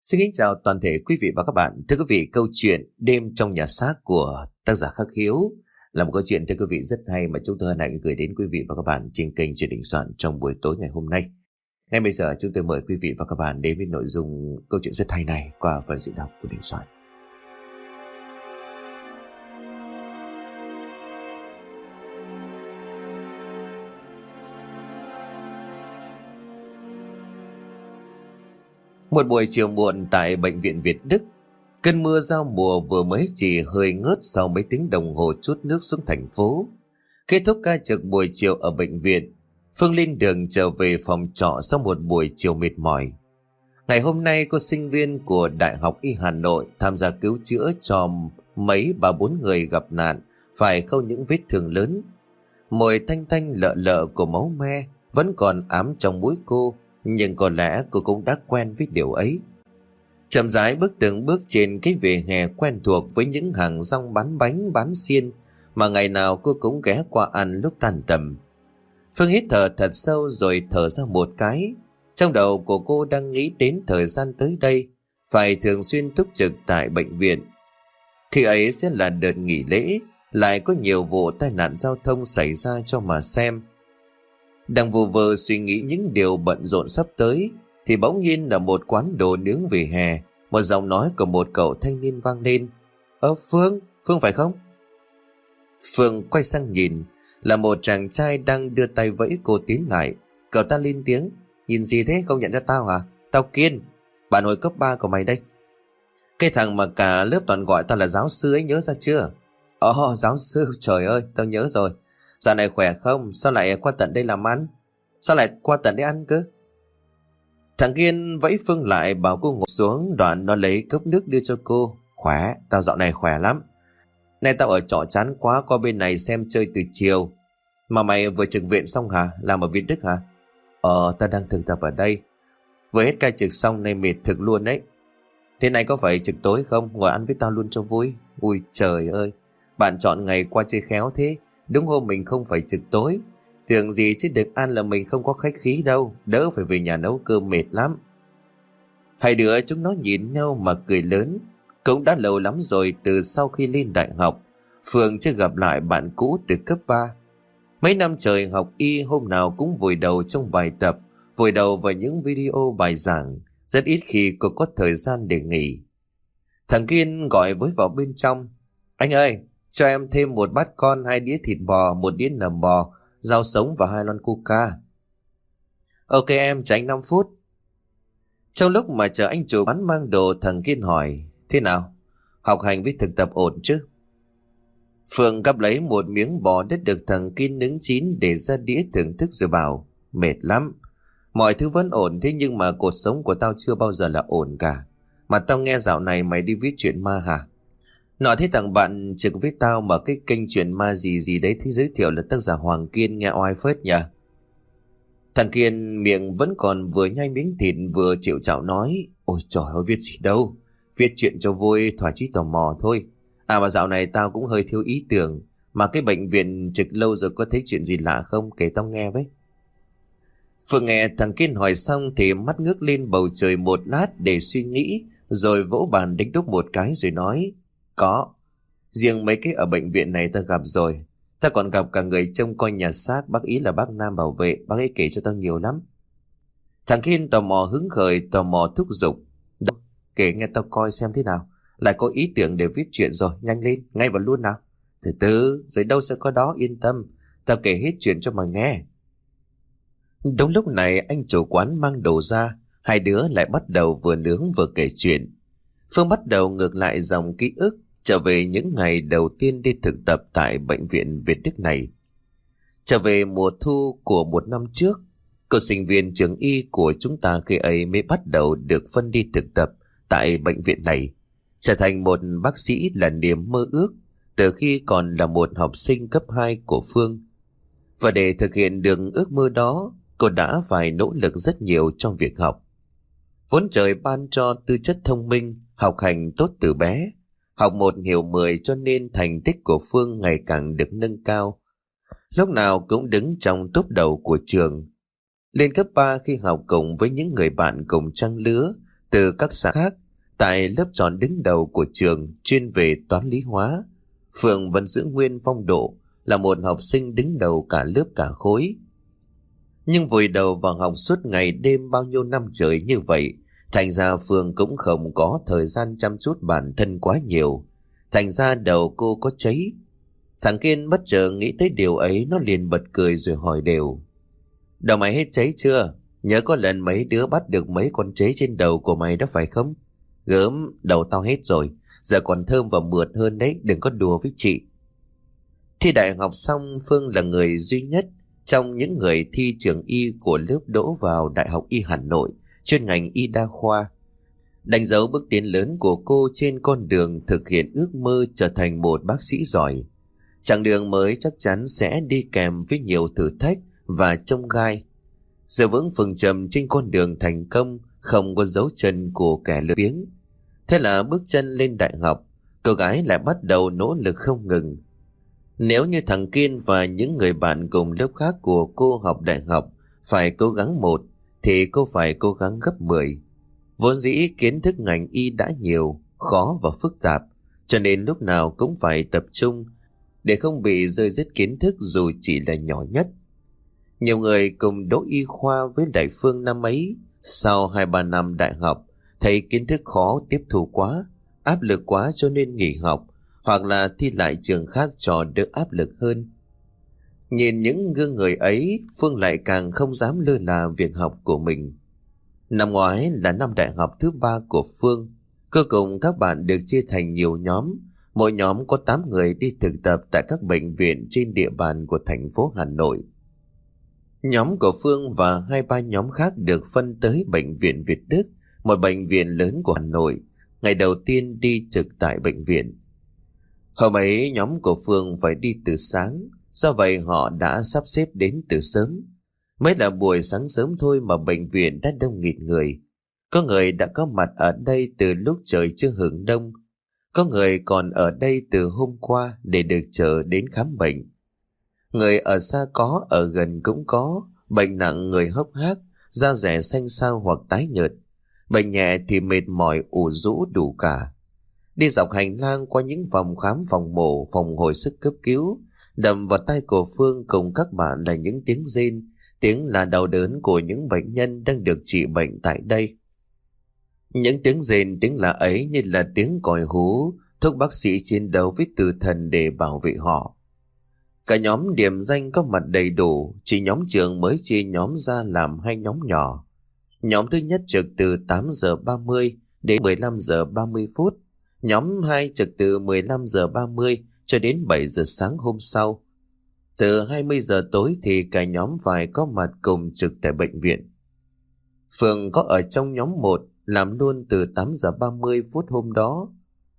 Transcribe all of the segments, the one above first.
Xin kính chào toàn thể quý vị và các bạn. Thưa quý vị, câu chuyện Đêm trong nhà xác của tác giả Khắc Hiếu là một câu chuyện thưa quý vị rất hay mà chúng tôi hân hạnh gửi đến quý vị và các bạn trên kênh Chuyện Đình Soạn trong buổi tối ngày hôm nay. Ngay bây giờ chúng tôi mời quý vị và các bạn đến với nội dung câu chuyện rất hay này qua phần diễn đọc của Đình Soạn. Một buổi chiều muộn tại bệnh viện Việt Đức, cơn mưa giao mùa vừa mới chỉ hơi ngớt sau mấy tiếng đồng hồ trút nước xuống thành phố. Kết thúc ca trực buổi chiều ở bệnh viện, Phương lên đường trở về phòng trọ sau một buổi chiều mệt mỏi. Ngày hôm nay cô sinh viên của Đại học Y Hà Nội tham gia cứu chữa cho mấy bà bốn người gặp nạn phải khâu những vết thương lớn. Mùi tanh tanh lợ lợ của máu me vẫn còn ám trong mũi cô, nhưng có lẽ cô cũng đã quen với điều ấy. Chậm rãi bước từng bước trên cái vỉa hè quen thuộc với những hàng rong bán bánh bán xiên mà ngày nào cô cũng ghé qua ăn lúc tan tầm. Phương hít thở thật sâu rồi thở ra một cái. Trong đầu của cô đang nghĩ đến thời gian tới đây phải thường xuyên túc trực tại bệnh viện. Khi ấy sẽ là đợt nghỉ lễ, lại có nhiều vụ tai nạn giao thông xảy ra cho mà xem. Đang vu vơ suy nghĩ những điều bận rộn sắp tới thì bỗng nhiên là một quán đồ nướng vỉa hè, một giọng nói của một cậu thanh niên vang lên. Phương phải không? Phương quay sang nhìn, là một chàng trai đang đưa tay vẫy cô tiến lại. Cậu ta lên tiếng. Nhìn gì thế, không nhận ra tao à? Tao Kiên, bạn hồi cấp 3 của mày đây. Cái thằng mà cả lớp toàn gọi tao là giáo sư ấy, nhớ ra chưa? Giáo sư, trời ơi, tao nhớ rồi. Dạo này khỏe không? Sao lại qua tận đây làm ăn? Sao lại qua tận đây ăn cơ? Thằng Kiên vẫy Phương lại bảo cô ngồi xuống, đoạn nó lấy cốc nước đưa cho cô. Khỏe, tao dạo này khỏe lắm. Nay tao ở trọ chán quá, qua bên này xem chơi từ chiều. Mà mày vừa trực viện xong hả? Làm ở Việt Đức hả? Tao đang thực tập ở đây. Vừa hết ca trực xong nên mệt thực luôn đấy. Thế này có phải trực tối không? Ngồi ăn với tao luôn cho vui. Ui trời ơi, bạn chọn ngày qua chơi khéo thế. Đúng hôm mình không phải trực tối. Tưởng gì chứ được ăn là mình không có khách khí đâu. Đỡ phải về nhà nấu cơm mệt lắm. Hai đứa chúng nó nhìn nhau mà cười lớn. Cũng đã lâu lắm rồi từ sau khi lên đại học, Phương chưa gặp lại bạn cũ từ cấp 3. Mấy năm trời học y hôm nào cũng vùi đầu trong bài tập, vùi đầu vào những video bài giảng. Rất ít khi cô có thời gian để nghỉ. Thằng Kiên gọi với vào bên trong. Anh ơi, cho em thêm một bát con, 2 đĩa thịt bò, 1 đĩa nầm bò, rau sống và 2 lon coca. Ok em, chờ anh 5 phút. Trong lúc mà chờ anh chủ quán mang đồ, thằng Kiên hỏi. Thế nào? Học hành với thực tập ổn chứ? Phương gắp lấy một miếng bò đã được thằng Kiên nướng chín để ra đĩa thưởng thức rồi bảo. Mệt lắm. Mọi thứ vẫn ổn, thế nhưng mà cuộc sống của tao chưa bao giờ là ổn cả. Mà tao nghe dạo này mày đi viết chuyện ma hả? Nói thế thằng bạn trực với tao mà cái kênh chuyện ma gì gì đấy thì giới thiệu là tác giả Hoàng Kiên, nghe oai phết nhỉ? Thằng Kiên miệng vẫn còn vừa nhai miếng thịt vừa chịu chạo nói. Ôi trời ơi, viết gì đâu. Viết chuyện cho vui, thỏa chí tò mò thôi. À mà dạo này tao cũng hơi thiếu ý tưởng. Mà cái bệnh viện trực lâu rồi, có thấy chuyện gì lạ không? Kể tao nghe với. Phương nghe thằng Kiên hỏi xong thì mắt ngước lên bầu trời một lát để suy nghĩ, rồi vỗ bàn đánh đúc một cái rồi nói. Có. Riêng mấy cái ở bệnh viện này tao gặp rồi. Tao còn gặp cả người trông coi nhà xác, bác ý là bác Nam bảo vệ. Bác ấy kể cho tao nhiều lắm. Thằng Kiên tò mò hứng khởi, tò mò thúc giục. Kể nghe tao coi xem thế nào. Lại có ý tưởng để viết chuyện rồi, nhanh lên, ngay vào luôn nào. Từ từ, rồi đâu sẽ có đó, yên tâm. Tao kể hết chuyện cho mà nghe. Đúng lúc này anh chủ quán mang đồ ra. Hai đứa lại bắt đầu vừa nướng vừa kể chuyện. Phương bắt đầu ngược lại dòng ký ức, trở về những ngày đầu tiên đi thực tập tại bệnh viện Việt Đức này. Trở về mùa thu của một năm trước, cô sinh viên trường y của chúng ta khi ấy mới bắt đầu được phân đi thực tập tại bệnh viện này, trở thành một bác sĩ là niềm mơ ước từ khi còn là một học sinh cấp 2 của Phương. Và để thực hiện được ước mơ đó, cô đã phải nỗ lực rất nhiều trong việc học. Vốn trời ban cho tư chất thông minh, học hành tốt từ bé, học 1 hiểu 10 cho nên thành tích của Phương ngày càng được nâng cao. Lúc nào cũng đứng trong top đầu của trường. Lên cấp 3 khi học cùng với những người bạn cùng trang lứa từ các xã khác. Tại lớp chọn đứng đầu của trường chuyên về toán lý hóa, Phương vẫn giữ nguyên phong độ là một học sinh đứng đầu cả lớp cả khối. Nhưng vùi đầu vào học suốt ngày đêm bao nhiêu năm trời như vậy, thành ra Phương cũng không có thời gian chăm chút bản thân quá nhiều. Thành ra đầu cô có cháy. Thằng Kiên bất chợt nghĩ tới điều ấy, nó liền bật cười rồi hỏi đều: Đầu mày hết cháy chưa? Nhớ có lần mấy đứa bắt được mấy con cháy trên đầu của mày đó phải không? Gớm, đầu tao hết rồi, giờ còn thơm và mượt hơn đấy, đừng có đùa với chị. Thi đại học xong, Phương là người duy nhất trong những người thi trường y của lớp đỗ vào Đại học Y Hà Nội, chuyên ngành y đa khoa. Đánh dấu bước tiến lớn của cô trên con đường thực hiện ước mơ trở thành một bác sĩ giỏi. Chặng đường mới chắc chắn sẽ đi kèm với nhiều thử thách và chông gai. Giữ vững phương châm trên con đường thành công, không có dấu chân của kẻ lười biếng. Thế là bước chân lên đại học, cô gái lại bắt đầu nỗ lực không ngừng. Nếu như thằng Kiên và những người bạn cùng lớp khác của cô học đại học phải cố gắng 1, thì cô phải cố gắng gấp 10. Vốn dĩ kiến thức ngành y đã nhiều, khó và phức tạp, cho nên lúc nào cũng phải tập trung để không bị rơi rớt kiến thức dù chỉ là nhỏ nhất. Nhiều người cùng đỗ y khoa với Đại Phương năm ấy, sau 2-3 năm đại học, thấy kiến thức khó tiếp thu quá, áp lực quá cho nên nghỉ học, hoặc là thi lại trường khác cho đỡ áp lực hơn. Nhìn những gương người ấy, Phương lại càng không dám lơ là việc học của mình. Năm ngoái là năm đại học thứ 3 của Phương. Cô cùng các bạn được chia thành nhiều nhóm. Mỗi nhóm có 8 người đi thực tập tại các bệnh viện trên địa bàn của thành phố Hà Nội. Nhóm của Phương và 2-3 nhóm khác được phân tới Bệnh viện Việt Đức, một bệnh viện lớn của Hà Nội, ngày đầu tiên đi trực tại bệnh viện. Hôm ấy nhóm của Phương phải đi từ sáng, do vậy họ đã sắp xếp đến từ sớm. Mới là buổi sáng sớm thôi mà bệnh viện đã đông nghịt người. Có người đã có mặt ở đây từ lúc trời chưa hửng đông. Có người còn ở đây từ hôm qua để được chờ đến khám bệnh. Người ở xa có, ở gần cũng có. Bệnh nặng người hốc hác, da rẻ xanh xao hoặc tái nhợt. Bệnh nhẹ thì mệt mỏi ủ rũ đủ cả. Đi dọc hành lang qua những phòng khám, phòng mổ, phòng hồi sức cấp cứu, đầm vào tai của Phương cùng các bạn là những tiếng rên, tiếng là đau đớn của những bệnh nhân đang được trị bệnh tại đây. Những tiếng rên, tiếng là ấy như là tiếng còi hú, thúc bác sĩ chiến đấu với tử thần để bảo vệ họ. Cả nhóm điểm danh có mặt đầy đủ, chỉ nhóm trưởng mới chia nhóm ra làm 2 nhóm nhỏ. Nhóm thứ nhất trực từ 8 giờ 30 đến 15 giờ 30 phút. Nhóm 2 trực từ 15 giờ 30 cho đến 7 giờ sáng hôm sau. Từ 20 giờ tối thì cả nhóm phải có mặt cùng trực tại bệnh viện. Phương có ở trong nhóm 1, làm luôn từ 8 giờ 30 phút hôm đó.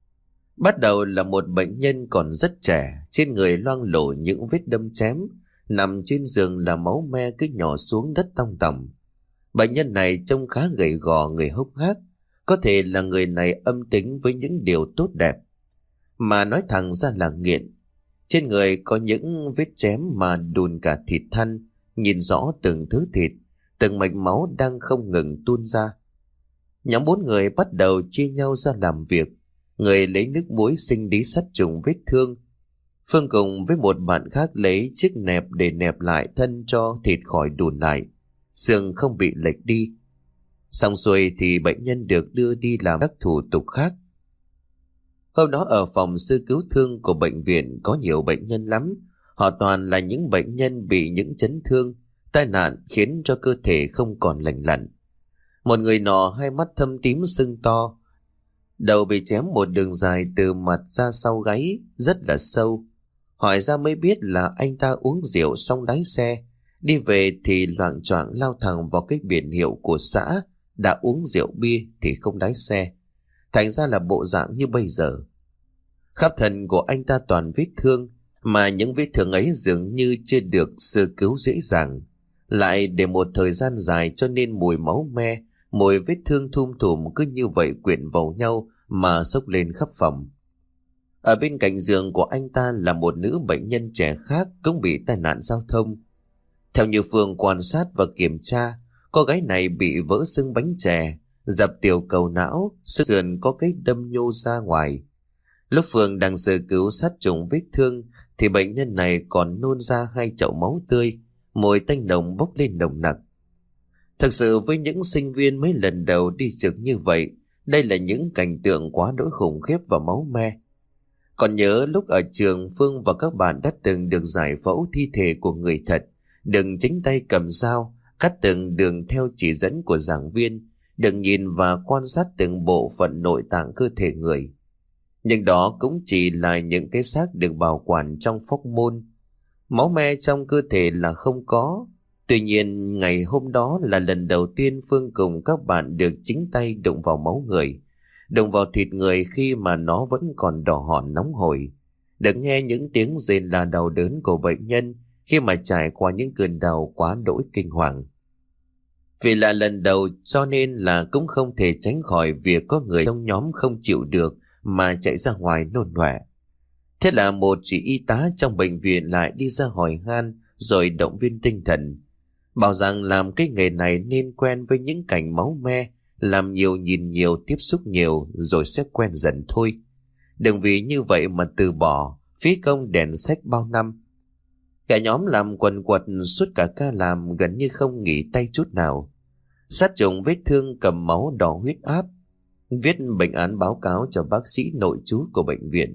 Bắt đầu là một bệnh nhân còn rất trẻ, trên người loang lổ những vết đâm chém, nằm trên giường là máu me cứ nhỏ xuống đất tong tỏng. Bệnh nhân này trông khá gầy gò, người hốc hác, có thể là người này âm tính với những điều tốt đẹp, mà nói thẳng ra là nghiện. Trên người có những vết chém mà đùn cả thịt thăn, nhìn rõ từng thứ thịt, từng mạch máu đang không ngừng tuôn ra. Nhóm 4 người bắt đầu chia nhau ra làm việc. Người lấy nước muối sinh lý sát trùng vết thương. Phương cùng với một bạn khác lấy chiếc nẹp để nẹp lại thân cho thịt khỏi đùn lại, xương không bị lệch đi. Xong xuôi thì bệnh nhân được đưa đi làm các thủ tục khác. Hôm đó ở phòng sơ cứu thương của bệnh viện có nhiều bệnh nhân lắm. Họ toàn là những bệnh nhân bị những chấn thương, tai nạn khiến cho cơ thể không còn lành lặn. Một người nọ hai mắt thâm tím sưng to, đầu bị chém một đường dài từ mặt ra sau gáy rất là sâu. Hỏi ra mới biết là anh ta uống rượu xong lái xe, đi về thì loạng choạng lao thẳng vào cái biển hiệu của xã, đã uống rượu bia thì không lái xe. Thành ra là bộ dạng như bây giờ. Khắp thân của anh ta toàn vết thương, mà những vết thương ấy dường như chưa được sơ cứu dễ dàng. Lại để một thời gian dài cho nên mùi máu me, mùi vết thương thum thủm cứ như vậy quyện vào nhau mà xốc lên khắp phòng. Ở bên cạnh giường của anh ta là một nữ bệnh nhân trẻ khác cũng bị tai nạn giao thông. Theo như Phương quan sát và kiểm tra, cô gái này bị vỡ xương bánh chè, dập tiểu cầu não, xương sườn có cái đâm nhô ra ngoài. Lúc Phương đang sơ cứu sát trùng vết thương thì bệnh nhân này còn nôn ra 2 chậu máu tươi, mùi tanh nồng bốc lên nồng nặc. Thực sự với những sinh viên mới lần đầu đi trực như vậy, đây là những cảnh tượng quá đỗi khủng khiếp và máu me. Còn nhớ lúc ở trường, Phương và các bạn đã từng được giải phẫu thi thể của người thật, đừng chính tay cầm dao, cắt từng đường theo chỉ dẫn của giảng viên, đừng nhìn và quan sát từng bộ phận nội tạng cơ thể người. Nhưng đó cũng chỉ là những cái xác được bảo quản trong phóc môn. Máu me trong cơ thể là không có. Tuy nhiên, ngày hôm đó là lần đầu tiên Phương cùng các bạn được chính tay đụng vào máu người, đụng vào thịt người khi mà nó vẫn còn đỏ hòn nóng hổi, được nghe những tiếng rên la đau đớn của bệnh nhân khi mà trải qua những cơn đau quá đỗi kinh hoàng. Vì là lần đầu cho nên là cũng không thể tránh khỏi việc có người trong nhóm không chịu được mà chạy ra ngoài nôn ọe. Thế là một chị y tá trong bệnh viện lại đi ra hỏi han rồi động viên tinh thần, bảo rằng làm cái nghề này nên quen với những cảnh máu me, làm nhiều nhìn nhiều tiếp xúc nhiều rồi sẽ quen dần thôi. Đừng vì như vậy mà từ bỏ, phí công đèn sách bao năm. Cả nhóm làm quần quật suốt cả ca làm gần như không nghỉ tay chút nào. Sát trùng vết thương, cầm máu, đo huyết áp, viết bệnh án báo cáo cho bác sĩ nội trú của bệnh viện.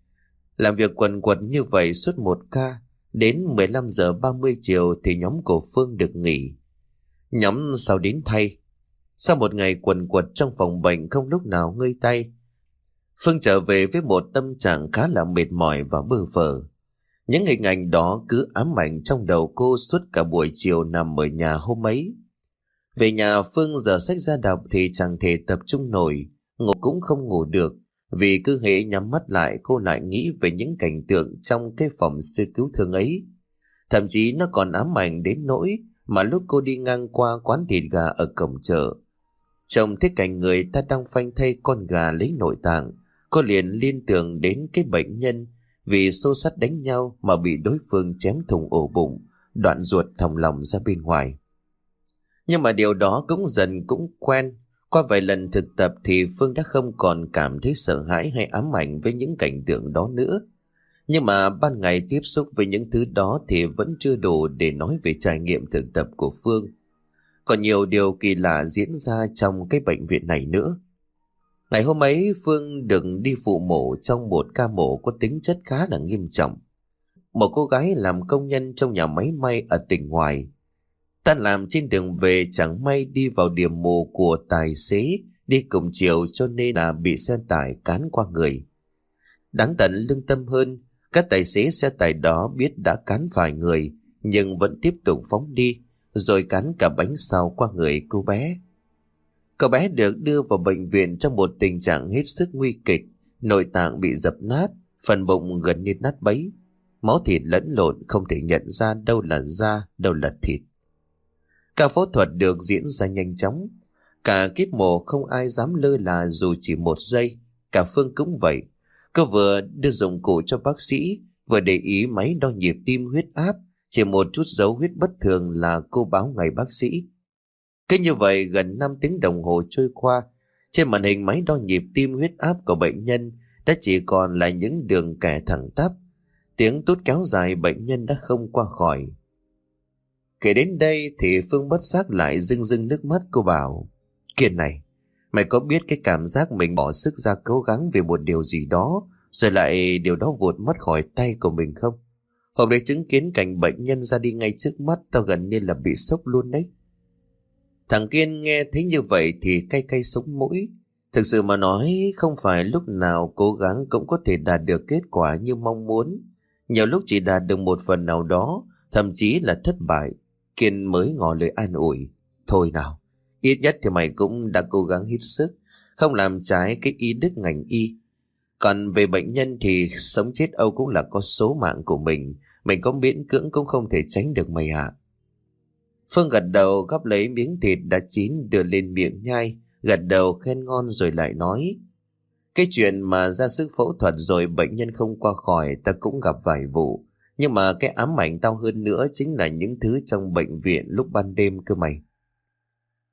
Làm việc quần quật như vậy suốt một ca, đến 15 giờ 30 chiều thì nhóm của Phương được nghỉ. Nhóm sau đến thay. Sau một ngày quần quật trong phòng bệnh không lúc nào ngơi tay, Phương trở về với một tâm trạng khá là mệt mỏi và bơ phờ. Những hình ảnh đó cứ ám ảnh trong đầu cô suốt cả buổi chiều nằm ở nhà hôm ấy. Về nhà, Phương giờ xách ra đọc thì chẳng thể tập trung nổi, ngủ cũng không ngủ được, vì cứ hễ nhắm mắt lại cô lại nghĩ về những cảnh tượng trong cái phòng sơ cứu thương ấy. Thậm chí nó còn ám ảnh đến nỗi mà lúc cô đi ngang qua quán thịt gà ở cổng chợ, trông thấy cảnh người ta đang phanh thây con gà lấy nội tạng, cô liền liên tưởng đến cái bệnh nhân vì xô xát đánh nhau mà bị đối phương chém thủng ổ bụng, đoạn ruột thòng lòng ra bên ngoài. Nhưng mà điều đó cũng dần cũng quen. Qua vài lần thực tập thì Phương đã không còn cảm thấy sợ hãi hay ám ảnh với những cảnh tượng đó nữa. Nhưng mà ban ngày tiếp xúc với những thứ đó thì vẫn chưa đủ để nói về trải nghiệm thực tập của Phương. Còn nhiều điều kỳ lạ diễn ra trong cái bệnh viện này nữa. Ngày hôm ấy, Phương được đi phụ mổ trong một ca mổ có tính chất khá là nghiêm trọng. Một cô gái làm công nhân trong nhà máy may ở tỉnh ngoài. Tan làm trên đường về chẳng may đi vào điểm mù của tài xế đi cùng chiều cho nên là bị xe tải cán qua người. Đáng tận lương tâm hơn, các tài xế xe tải đó biết đã cán phải người nhưng vẫn tiếp tục phóng đi, rồi cán cả bánh sau qua người cô bé. Cậu bé được đưa vào bệnh viện trong một tình trạng hết sức nguy kịch, nội tạng bị dập nát, phần bụng gần như nát bấy, máu thịt lẫn lộn không thể nhận ra đâu là da, đâu là thịt. Ca phẫu thuật được diễn ra nhanh chóng, cả kíp mổ không ai dám lơ là dù chỉ một giây. Cả Phương cũng vậy, cô vừa đưa dụng cụ cho bác sĩ, vừa để ý máy đo nhịp tim, huyết áp, chỉ một chút dấu huyết bất thường là cô báo ngay bác sĩ. Cứ như vậy gần 5 tiếng đồng hồ trôi qua, trên màn hình máy đo nhịp tim, huyết áp của bệnh nhân đã chỉ còn là những đường kẻ thẳng tắp, tiếng tút kéo dài, bệnh nhân đã không qua khỏi. Kể đến đây thì Phương bất giác lại rưng rưng nước mắt. Cô bảo: Kiên này, mày có biết cái cảm giác mình bỏ sức ra cố gắng vì một điều gì đó rồi lại điều đó vụt mất khỏi tay của mình không? Hôm đấy chứng kiến cảnh bệnh nhân ra đi ngay trước mắt, tao gần như là bị sốc luôn đấy. Thằng Kiên nghe thấy như vậy thì cay cay sống mũi. Thực sự mà nói, không phải lúc nào cố gắng cũng có thể đạt được kết quả như mong muốn. Nhiều lúc chỉ đạt được một phần nào đó, thậm chí là thất bại. Kiên mới ngỏ lời an ủi: Thôi nào, ít nhất thì mày cũng đã cố gắng hết sức, không làm trái cái ý đức ngành y. Còn về bệnh nhân thì sống chết âu cũng là có số mạng của mình có miễn cưỡng cũng không thể tránh được mày ạ. Phương gật đầu, gắp lấy miếng thịt đã chín đưa lên miệng nhai, gật đầu khen ngon rồi lại nói: Cái chuyện mà ra sức phẫu thuật rồi bệnh nhân không qua khỏi ta cũng gặp vài vụ. Nhưng mà cái ám ảnh tao hơn nữa chính là những thứ trong bệnh viện lúc ban đêm cơ mày.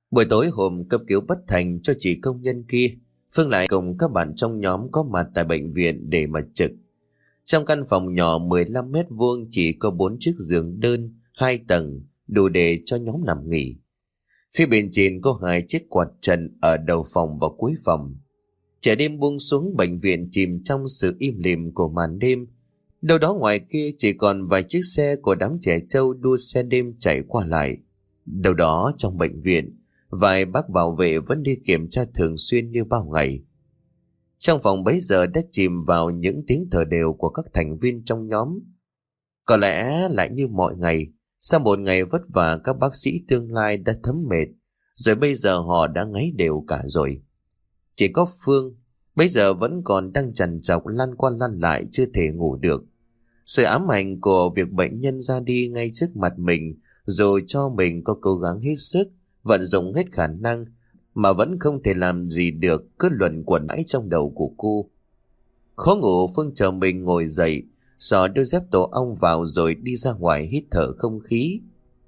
Buổi tối hôm cấp cứu bất thành cho chị công nhân kia, Phương lại cùng các bạn trong nhóm có mặt tại bệnh viện để mà trực. Trong căn phòng nhỏ 15 mét vuông chỉ có 4 chiếc giường đơn, 2 tầng, đủ để cho nhóm nằm nghỉ. Phía bên trên có 2 chiếc quạt trần ở đầu phòng và cuối phòng. Trời đêm buông xuống, bệnh viện chìm trong sự im lìm của màn đêm. Đâu đó ngoài kia chỉ còn vài chiếc xe của đám trẻ trâu đua xe đêm chạy qua lại. Đâu đó trong bệnh viện, vài bác bảo vệ vẫn đi kiểm tra thường xuyên như bao ngày. Trong phòng bấy giờ đã chìm vào những tiếng thở đều của các thành viên trong nhóm. Có lẽ lại như mọi ngày, sau một ngày vất vả, các bác sĩ tương lai đã thấm mệt, rồi bây giờ họ đã ngáy đều cả rồi. Chỉ có Phương bây giờ vẫn còn đang trằn trọc lăn qua lăn lại, chưa thể ngủ được. Sự ám ảnh của việc bệnh nhân ra đi ngay trước mặt mình, rồi cho mình có cố gắng hết sức, vận dụng hết khả năng, mà vẫn không thể làm gì được, cứ luẩn quẩn mãi trong đầu của cô. Khó ngủ, Phương chờ mình ngồi dậy, xỏ đôi dép tổ ong vào rồi đi ra ngoài hít thở không khí.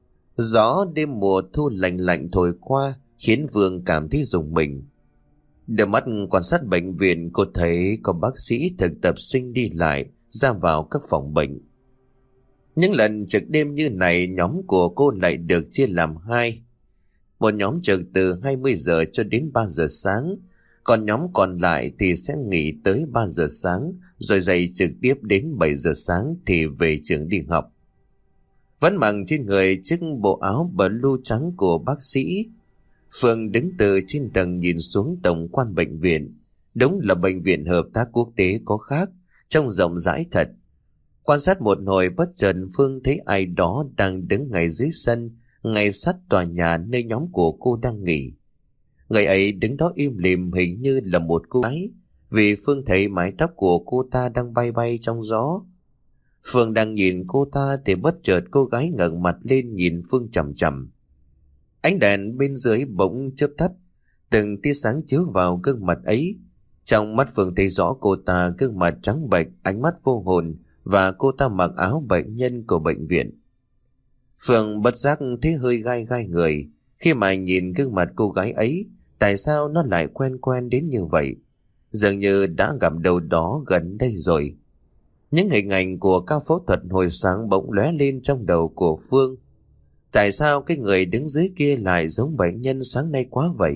Gió đêm mùa thu lạnh lạnh thổi qua khiến Phương cảm thấy rùng mình. Đôi mắt quan sát bệnh viện, cô thấy có bác sĩ thực tập sinh đi lại ra vào các phòng bệnh. Những lần trực đêm như này, nhóm của cô lại được chia làm 2. Một nhóm trực từ 20 giờ cho đến 3 giờ sáng, còn nhóm còn lại thì sẽ nghỉ tới 3 giờ sáng, rồi dậy trực tiếp đến 7 giờ sáng thì về trường đi học. Vẫn mặc trên người chiếc bộ áo blue trắng của bác sĩ, Phương đứng từ trên tầng nhìn xuống tổng quan bệnh viện. Đúng là bệnh viện hợp tác quốc tế có khác, trông rộng rãi thật. Quan sát một hồi, bất chợt Phương thấy ai đó đang đứng ngay dưới sân, ngay sát tòa nhà nơi nhóm của cô đang nghỉ. Người ấy đứng đó im lìm, hình như là một cô gái, vì Phương thấy mái tóc của cô ta đang bay bay trong gió. Phương đang nhìn cô ta thì bất chợt cô gái ngẩng mặt lên nhìn Phương chằm chằm. Ánh đèn bên dưới bỗng chớp tắt, từng tia sáng chiếu vào gương mặt ấy. Trong mắt Phương thấy rõ cô ta gương mặt trắng bệch, ánh mắt vô hồn, và cô ta mặc áo bệnh nhân của bệnh viện. Phương bất giác thấy hơi gai gai người khi mà nhìn gương mặt cô gái ấy. Tại sao nó lại quen quen đến như vậy? Dường như đã gặp đâu đó gần đây rồi. Những hình ảnh của ca phẫu thuật hồi sáng bỗng lóe lên trong đầu của Phương. Tại sao cái người đứng dưới kia lại giống bệnh nhân sáng nay quá vậy?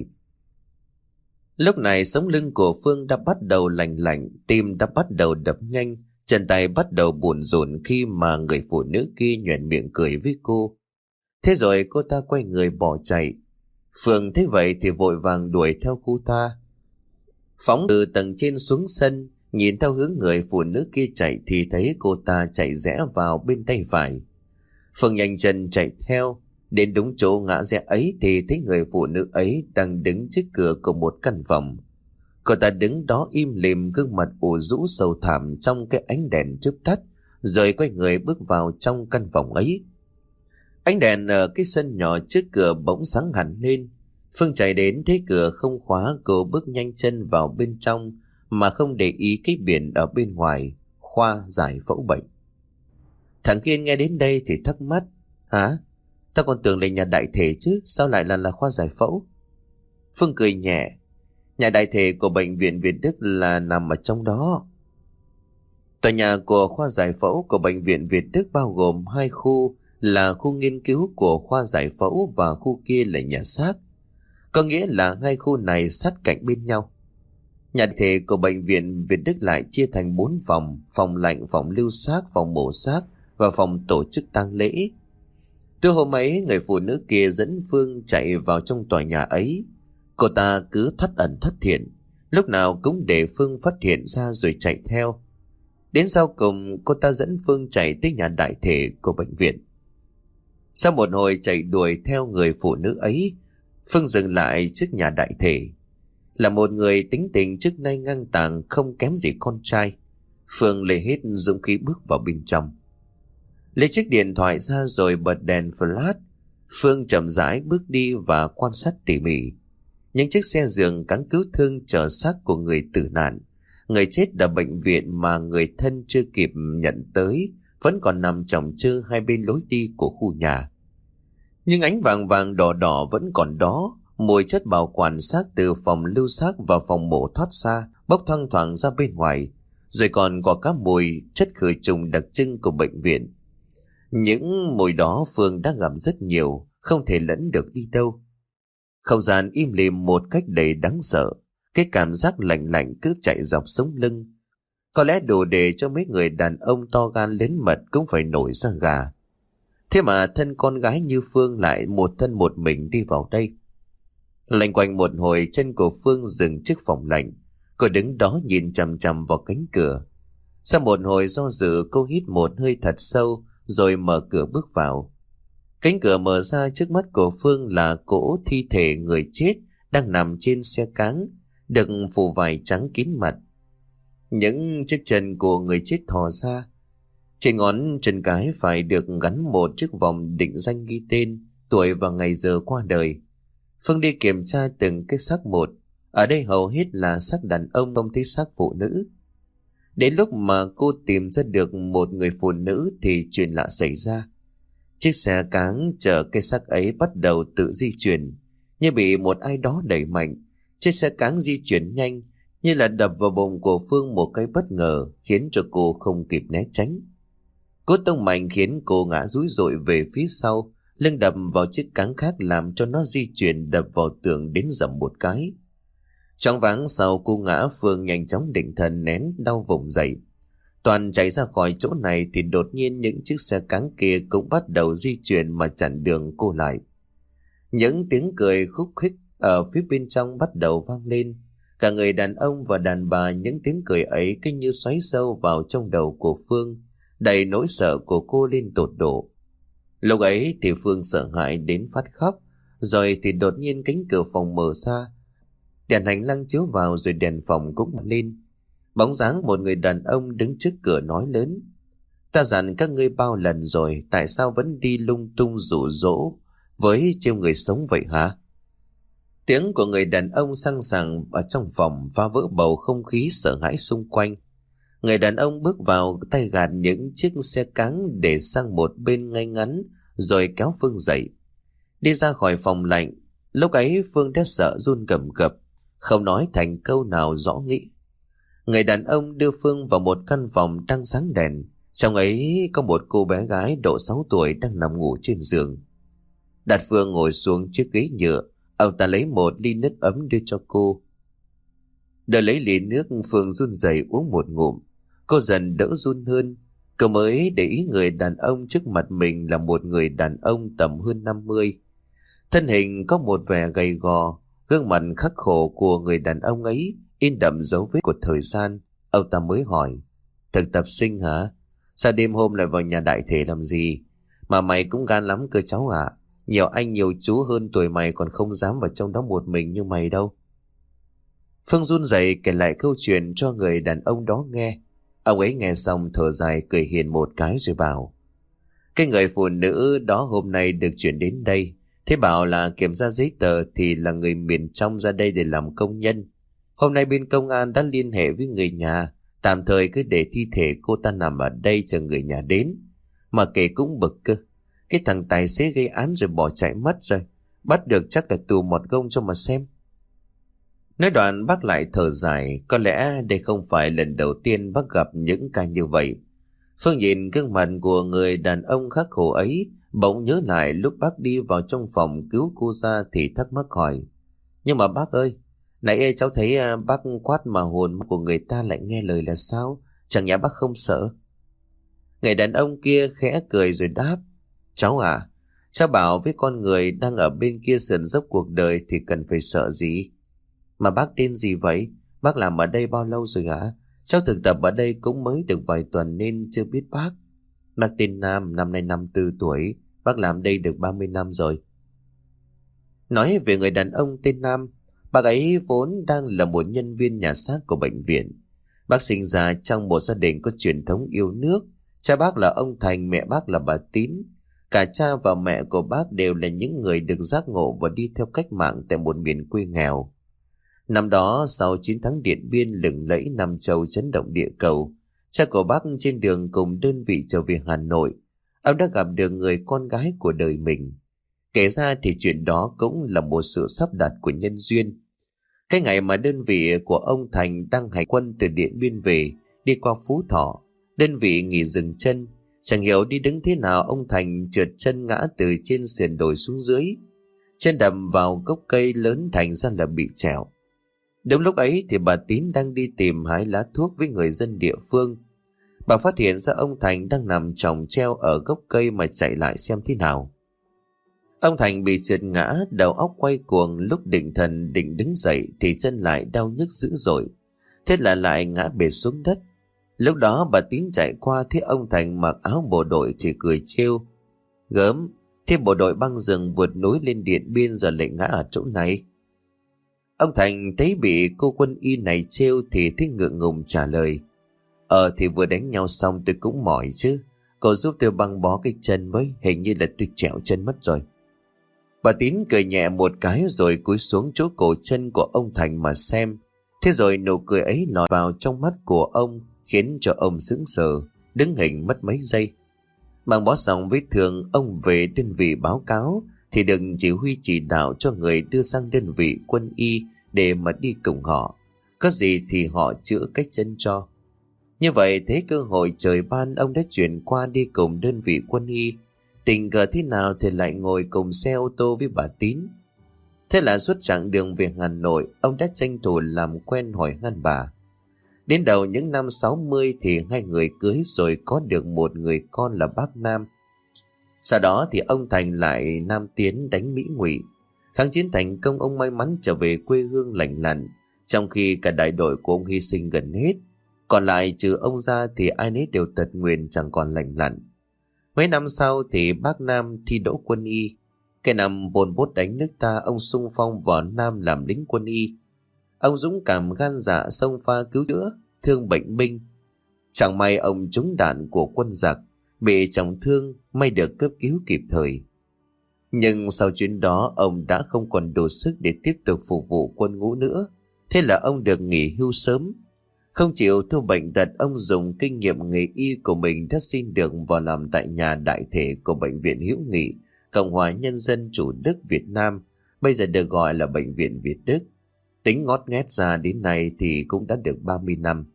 Lúc này sống lưng của Phương đã bắt đầu lạnh lạnh, tim đã bắt đầu đập nhanh, chân tay bắt đầu buồn rộn khi mà người phụ nữ kia nhoẻn miệng cười với cô. Thế rồi cô ta quay người bỏ chạy. Phương thấy vậy thì vội vàng đuổi theo cô ta. Phóng từ tầng trên xuống sân, nhìn theo hướng người phụ nữ kia chạy thì thấy cô ta chạy rẽ vào bên tay phải. Phương nhanh chân chạy theo, đến đúng chỗ ngã rẽ ấy thì thấy người phụ nữ ấy đang đứng trước cửa của một căn phòng. Cô ta đứng đó im lìm, gương mặt ủ rũ sầu thảm trong cái ánh đèn chớp tắt, rồi quay người bước vào trong căn phòng ấy. Ánh đèn ở cái sân nhỏ trước cửa bỗng sáng hẳn lên. Phương chạy đến thấy cửa không khóa, cô bước nhanh chân vào bên trong mà không để ý cái biển ở bên ngoài: khoa giải phẫu bệnh. Thằng Kiên nghe đến đây thì thắc mắc: hả? Tao còn tưởng là nhà đại thể chứ, sao lại là khoa giải phẫu? Phương cười nhẹ: nhà đại thể của bệnh viện Việt Đức là nằm ở trong đó. Tòa nhà của khoa giải phẫu của bệnh viện Việt Đức bao gồm 2 khu, là khu nghiên cứu của khoa giải phẫu và khu kia là nhà xác. Có nghĩa là 2 khu này sát cạnh bên nhau. Nhà thể của bệnh viện Việt Đức lại chia thành 4 phòng: phòng lạnh, phòng lưu xác, phòng mổ xác và phòng tổ chức tang lễ. Từ hôm ấy, người phụ nữ kia dẫn Phương chạy vào trong tòa nhà ấy. Cô ta cứ thất ẩn thất hiện, lúc nào cũng để Phương phát hiện ra rồi chạy theo. Đến sau cùng, cô ta dẫn Phương chạy tới nhà đại thể của bệnh viện. Sau một hồi chạy đuổi theo người phụ nữ ấy, Phương dừng lại trước nhà đại thể. Là một người tính tình trước nay ngang tàng không kém gì con trai, Phương lấy hết dũng khí bước vào bên trong. Lấy chiếc điện thoại ra rồi bật đèn flash. Phương chậm rãi bước đi và quan sát tỉ mỉ. Những chiếc xe giường cáng cứu thương chở xác của người tử nạn, người chết ở bệnh viện mà người thân chưa kịp nhận tới, vẫn còn nằm chồng chơ hai bên lối đi của khu nhà. Nhưng ánh vàng vàng đỏ đỏ vẫn còn đó, Mùi chất bảo quản xác từ phòng lưu xác và phòng mổ thoát ra, bốc thoang thoảng ra bên ngoài, rồi còn có các mùi chất khử trùng đặc trưng của bệnh viện. Những mùi đó Phương đã gặp rất nhiều, không thể lẫn được đi đâu. Không gian im lìm một cách đầy đáng sợ, cái cảm giác lạnh lạnh cứ chạy dọc sống lưng. Có lẽ đủ để cho mấy người đàn ông to gan lớn mật cũng phải nổi da gà. Thế mà thân con gái như Phương lại một thân một mình đi vào đây. Lạnh quanh một hồi, chân của Phương dừng trước phòng lạnh. Cô đứng đó nhìn chằm chằm vào cánh cửa. Sau một hồi do dự, cô hít một hơi thật sâu rồi mở cửa bước vào. Cánh cửa mở ra, trước mắt của Phương là cỗ thi thể người chết đang nằm trên xe cáng, được phủ vải trắng kín mặt. Những chiếc chân của người chết thò ra. Trên ngón chân cái phải được gắn một chiếc vòng định danh ghi tên, tuổi và ngày giờ qua đời. Phương đi kiểm tra từng cái xác một. Ở đây hầu hết là xác đàn ông, không thấy xác phụ nữ. Đến lúc mà cô tìm ra được một người phụ nữ thì chuyện lạ xảy ra. Chiếc xe cáng chở cái xác ấy bắt đầu tự di chuyển, như bị một ai đó đẩy mạnh. Chiếc xe cáng di chuyển nhanh, như là đập vào bụng của Phương một cái bất ngờ, khiến cho cô không kịp né tránh. Cú tông mạnh khiến cô ngã dúi dội về phía sau, lưng đập vào chiếc cáng khác làm cho nó di chuyển đập vào tường đến dầm một cái. Choáng váng sau cú ngã, Phương nhanh chóng định thần nén đau vùng dậy. Toàn chạy ra khỏi chỗ này thì đột nhiên những chiếc xe cáng kia cũng bắt đầu di chuyển mà chặn đường cô lại. Những tiếng cười khúc khích ở phía bên trong bắt đầu vang lên. Cả người đàn ông và đàn bà, những tiếng cười ấy cứ như xoáy sâu vào trong đầu của Phương, đẩy nỗi sợ của cô lên tột độ. Lúc ấy thì Phương sợ hãi đến phát khóc, rồi thì đột nhiên cánh cửa phòng mở ra. Đèn hành lang chiếu vào rồi đèn phòng cũng bật lên. Bóng dáng một người đàn ông đứng trước cửa nói lớn: "Ta dặn các ngươi bao lần rồi, tại sao vẫn đi lung tung rủ rỗ với trêu người sống vậy hả?" Tiếng của người đàn ông săng sẳng ở trong phòng phá vỡ bầu không khí sợ hãi xung quanh. Người đàn ông bước vào, tay gạt những chiếc xe cáng để sang một bên ngay ngắn, rồi kéo Phương dậy. Đi ra khỏi phòng lạnh, lúc ấy Phương đã sợ run cầm cập, không nói thành câu nào rõ nghĩ. Người đàn ông đưa Phương vào một căn phòng đang sáng đèn. Trong ấy có một cô bé gái độ 6 tuổi đang nằm ngủ trên giường. Đặt Phương ngồi xuống chiếc ghế nhựa, ông ta lấy một ly nước ấm đưa cho cô. Đợi lấy ly nước, Phương run rẩy uống một ngụm. Cô dần đỡ run hơn. Cô mới để ý người đàn ông trước mặt mình là một người đàn ông tầm hơn 50. Thân hình có một vẻ gầy gò, gương mặt khắc khổ của người đàn ông ấy in đậm dấu vết của thời gian. Ông ta mới hỏi: "Thực tập sinh hả? Sao đêm hôm lại vào nhà đại thể làm gì? Mà mày cũng gan lắm cơ cháu ạ. Nhiều anh nhiều chú hơn tuổi mày còn không dám vào trong đó một mình như mày đâu." Phương run rẩy kể lại câu chuyện cho người đàn ông đó nghe. Ông ấy nghe xong thở dài cười hiền một cái rồi bảo: "Cái người phụ nữ đó hôm nay được chuyển đến đây. Thế bảo là kiểm tra giấy tờ thì là người miền trong ra đây để làm công nhân. Hôm nay bên công an đã liên hệ với người nhà, tạm thời cứ để thi thể cô ta nằm ở đây chờ người nhà đến. Mà kể cũng bực cơ. Cái thằng tài xế gây án rồi bỏ chạy mất rồi. Bắt được chắc là tù một gông cho mà xem." Nói đoạn bác lại thở dài. Có lẽ đây không phải lần đầu tiên bác gặp những ca như vậy. Phương nhìn gương mặt của người đàn ông khắc khổ ấy, bỗng nhớ lại lúc bác đi vào trong phòng cứu cô ra thì thắc mắc hỏi: "Nhưng mà bác ơi, nãy cháu thấy bác quát mà hồn của người ta lại nghe lời là sao? Chẳng nhẽ bác không sợ?" Người đàn ông kia khẽ cười rồi đáp: "Cháu à, cháu bảo với con người đang ở bên kia sườn dốc cuộc đời thì cần phải sợ gì? Mà bác tên gì vậy? Bác làm ở đây bao lâu rồi hả? Cháu thực tập ở đây cũng mới được vài tuần nên chưa biết bác." "Bác tên Nam, năm nay 54 tuổi, bác làm đây được 30 năm rồi." Nói về người đàn ông tên Nam, bác ấy vốn đang là một nhân viên nhà xác của bệnh viện. Bác sinh ra trong một gia đình có truyền thống yêu nước. Cha bác là ông Thành, mẹ bác là bà Tín. Cả cha và mẹ của bác đều là những người được giác ngộ và đi theo cách mạng tại một miền quê nghèo. Năm đó, sau 9 tháng Điện Biên lừng lẫy Nam Châu chấn động địa cầu, cha của bác trên đường cùng đơn vị trở về Hà Nội. Ông đã gặp được người con gái của đời mình. Kể ra thì chuyện đó cũng là một sự sắp đặt của nhân duyên. Cái ngày mà đơn vị của ông Thành đang hành quân từ Điện Biên về, đi qua Phú Thọ, đơn vị nghỉ dừng chân. Chẳng hiểu đi đứng thế nào, ông Thành trượt chân ngã từ trên sườn đồi xuống dưới. Chân đầm vào gốc cây lớn, thành ra là bị trẹo. Đúng lúc ấy thì bà Tín đang đi tìm hái lá thuốc với người dân địa phương. Bà phát hiện ra ông Thành đang nằm chồng treo ở gốc cây mà chạy lại xem thế nào. Ông Thành bị trượt ngã, đầu óc quay cuồng, lúc định thần định đứng dậy thì chân lại đau nhức dữ dội. Thế là lại ngã bệt xuống đất. Lúc đó bà Tín chạy qua thấy ông Thành mặc áo bộ đội thì cười trêu. Gớm, thế bộ đội băng rừng vượt núi lên Điện Biên giờ lại ngã ở chỗ này. Ông Thành thấy bị cô quân y này trêu thì thích ngượng ngùng trả lời. Thì vừa đánh nhau xong tôi cũng mỏi chứ. Cậu giúp tôi băng bó cái chân với, hình như là tôi trẹo chân mất rồi. Bà Tín cười nhẹ một cái rồi cúi xuống chỗ cổ chân của ông Thành mà xem. Thế rồi nụ cười ấy lọt vào trong mắt của ông, khiến cho ông sững sờ, đứng hình mất mấy giây. Băng bó xong vết thương, ông về đơn vị báo cáo thì được chỉ huy chỉ đạo cho người đưa sang đơn vị quân y để mà đi cùng họ. Có gì thì họ chữa cách chân cho. Như vậy thế cơ hội trời ban, ông đã chuyển qua đi cùng đơn vị quân y. Tình cờ thế nào thì lại ngồi cùng xe ô tô với bà Tín. Thế là suốt chặng đường về Hà Nội, ông đã tranh thủ làm quen hỏi han bà. Đến đầu những năm 60 thì hai người cưới rồi có được một người con là bác Nam. Sau đó thì ông Thành lại Nam tiến đánh Mỹ Ngụy. Kháng chiến thành công, ông may mắn trở về quê hương lành lặn, trong khi cả đại đội của ông hy sinh gần hết. Còn lại trừ ông ra thì ai nấy đều tật nguyền chẳng còn lành lặn. Mấy năm sau thì bác Nam thi đỗ quân y. Cái năm Pol Pot đánh nước ta, ông xung phong vào Nam làm lính quân y. Ông dũng cảm gan dạ xông pha cứu chữa thương bệnh binh. Chẳng may ông trúng đạn của quân giặc, bị trọng thương, may được cấp cứu kịp thời. Nhưng sau chuyến đó ông đã không còn đủ sức để tiếp tục phục vụ quân ngũ nữa. Thế là ông được nghỉ hưu sớm. Không chịu thua bệnh tật, ông dùng kinh nghiệm nghề y của mình đã xin được vào làm tại nhà đại thể của Bệnh viện Hữu nghị Cộng hòa Nhân dân Chủ Đức Việt Nam, bây giờ được gọi là Bệnh viện Việt Đức. Tính ngót nghét ra đến nay thì cũng đã được 30 năm.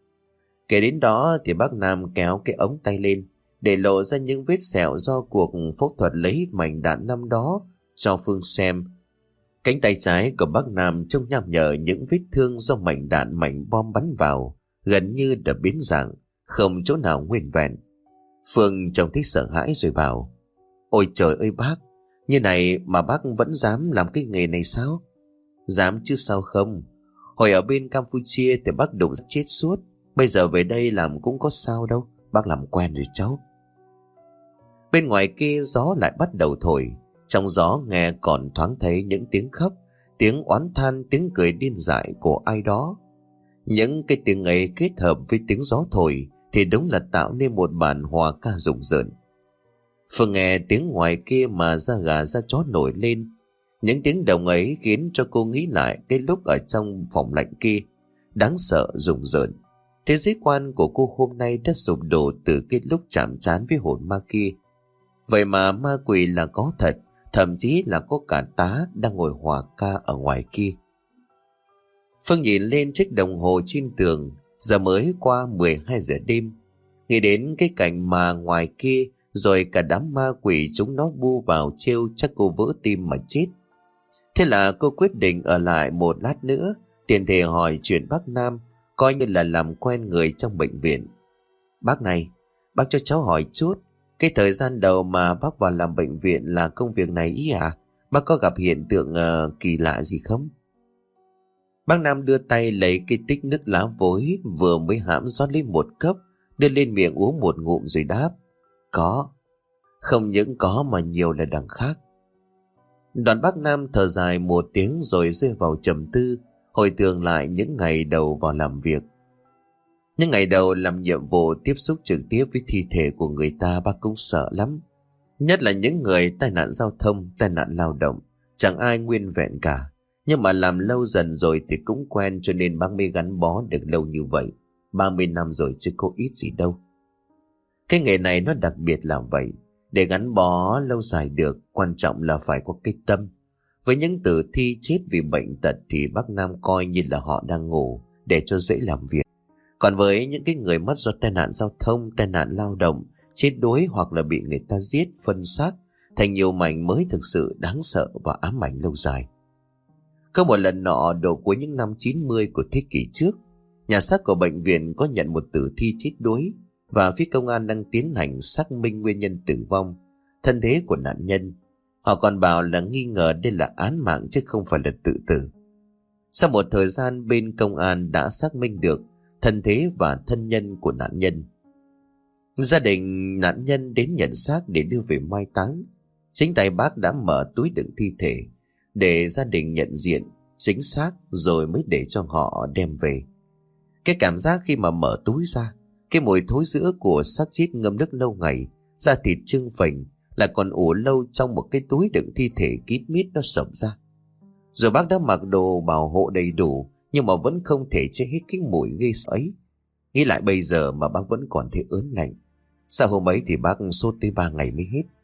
Kể đến đó thì bác Nam kéo cái ống tay lên để lộ ra những vết sẹo do cuộc phẫu thuật lấy mảnh đạn năm đó cho Phương xem. Cánh tay trái của bác Nam trông nham nhở những vết thương do mảnh đạn mảnh bom bắn vào, gần như đã biến dạng, không chỗ nào nguyên vẹn. Phương trông thấy sợ hãi rồi bảo: Ôi trời ơi bác, như này mà bác vẫn dám làm cái nghề này sao? Dám chứ sao không. Hồi ở bên Campuchia thì bác đụng chết suốt, bây giờ về đây làm cũng có sao đâu, bác làm quen rồi cháu. Bên ngoài kia gió lại bắt đầu thổi. Trong gió nghe còn thoáng thấy những tiếng khóc, tiếng oán than, tiếng cười điên dại của ai đó. Những cái tiếng ấy kết hợp với tiếng gió thổi thì đúng là tạo nên một bản hòa ca rùng rợn. Phương nghe tiếng ngoài kia mà da gà da chó nổi lên. Những tiếng động ấy khiến cho cô nghĩ lại cái lúc ở trong phòng lạnh kia, đáng sợ rùng rợn. Thế giới quan của cô hôm nay đã sụp đổ từ cái lúc chạm trán với hồn ma kia. Vậy mà ma quỷ là có thật, thậm chí là có cả tá đang ngồi hòa ca ở ngoài kia. Phương nhìn lên chiếc đồng hồ trên tường, giờ mới qua 12 giờ đêm. Nghĩ đến cái cảnh mà ngoài kia, rồi cả đám ma quỷ chúng nó bu vào trêu, chắc cô vỡ tim mà chết. Thế là cô quyết định ở lại một lát nữa, tiện thể hỏi chuyện bác Nam, coi như là làm quen người trong bệnh viện. Bác này, bác cho cháu hỏi chút, cái thời gian đầu mà bác vào làm bệnh viện là công việc này ý à? Bác có gặp hiện tượng kỳ lạ gì không? Bác Nam đưa tay lấy cái tích nước lá vối vừa mới hãm rót lên một cốc, đưa lên miệng uống một ngụm rồi đáp: Có. Không những có mà nhiều là đằng khác. Đoàn bác Nam thở dài một tiếng rồi rơi vào trầm tư, hồi tưởng lại những ngày đầu vào làm việc. Những ngày đầu làm nhiệm vụ tiếp xúc trực tiếp với thi thể của người ta, bác cũng sợ lắm. Nhất là những người tai nạn giao thông, tai nạn lao động, chẳng ai nguyên vẹn cả. Nhưng mà làm lâu dần rồi thì cũng quen, cho nên bác mới gắn bó được lâu như vậy. 30 năm rồi chứ có ít gì đâu. Cái nghề này nó đặc biệt là vậy. Để gắn bó lâu dài được, quan trọng là phải có cái tâm. Với những tử thi chết vì bệnh tật thì bác Nam coi như là họ đang ngủ để cho dễ làm việc. Còn với những cái người mất do tai nạn giao thông, tai nạn lao động, chết đuối hoặc là bị người ta giết, phân xác thành nhiều mảnh mới thực sự đáng sợ và ám ảnh lâu dài. Có một lần nọ đầu cuối những năm 90 của thế kỷ trước, nhà xác của bệnh viện có nhận một tử thi chết đuối và phía công an đang tiến hành xác minh nguyên nhân tử vong, thân thế của nạn nhân. Họ còn bảo là nghi ngờ đây là án mạng chứ không phải là tự tử. Sau một thời gian bên công an đã xác minh được thân thế và thân nhân của nạn nhân. Gia đình nạn nhân đến nhận xác để đưa về mai táng. Chính tay bác đã mở túi đựng thi thể để gia đình nhận diện chính xác rồi mới để cho họ đem về. Cái cảm giác khi mà mở túi ra, cái mùi thối rữa của xác chết ngâm nước lâu ngày, da thịt trưng phình là còn ủ lâu trong một cái túi đựng thi thể kín mít nó sộc ra. Rồi bác đã mặc đồ bảo hộ đầy đủ nhưng mà vẫn không thể che hết cái mùi ghê sợ ấy. Nghĩ lại bây giờ mà bác vẫn còn thấy ớn lạnh. Sau hôm ấy thì bác sốt tới 3 ngày mới hết.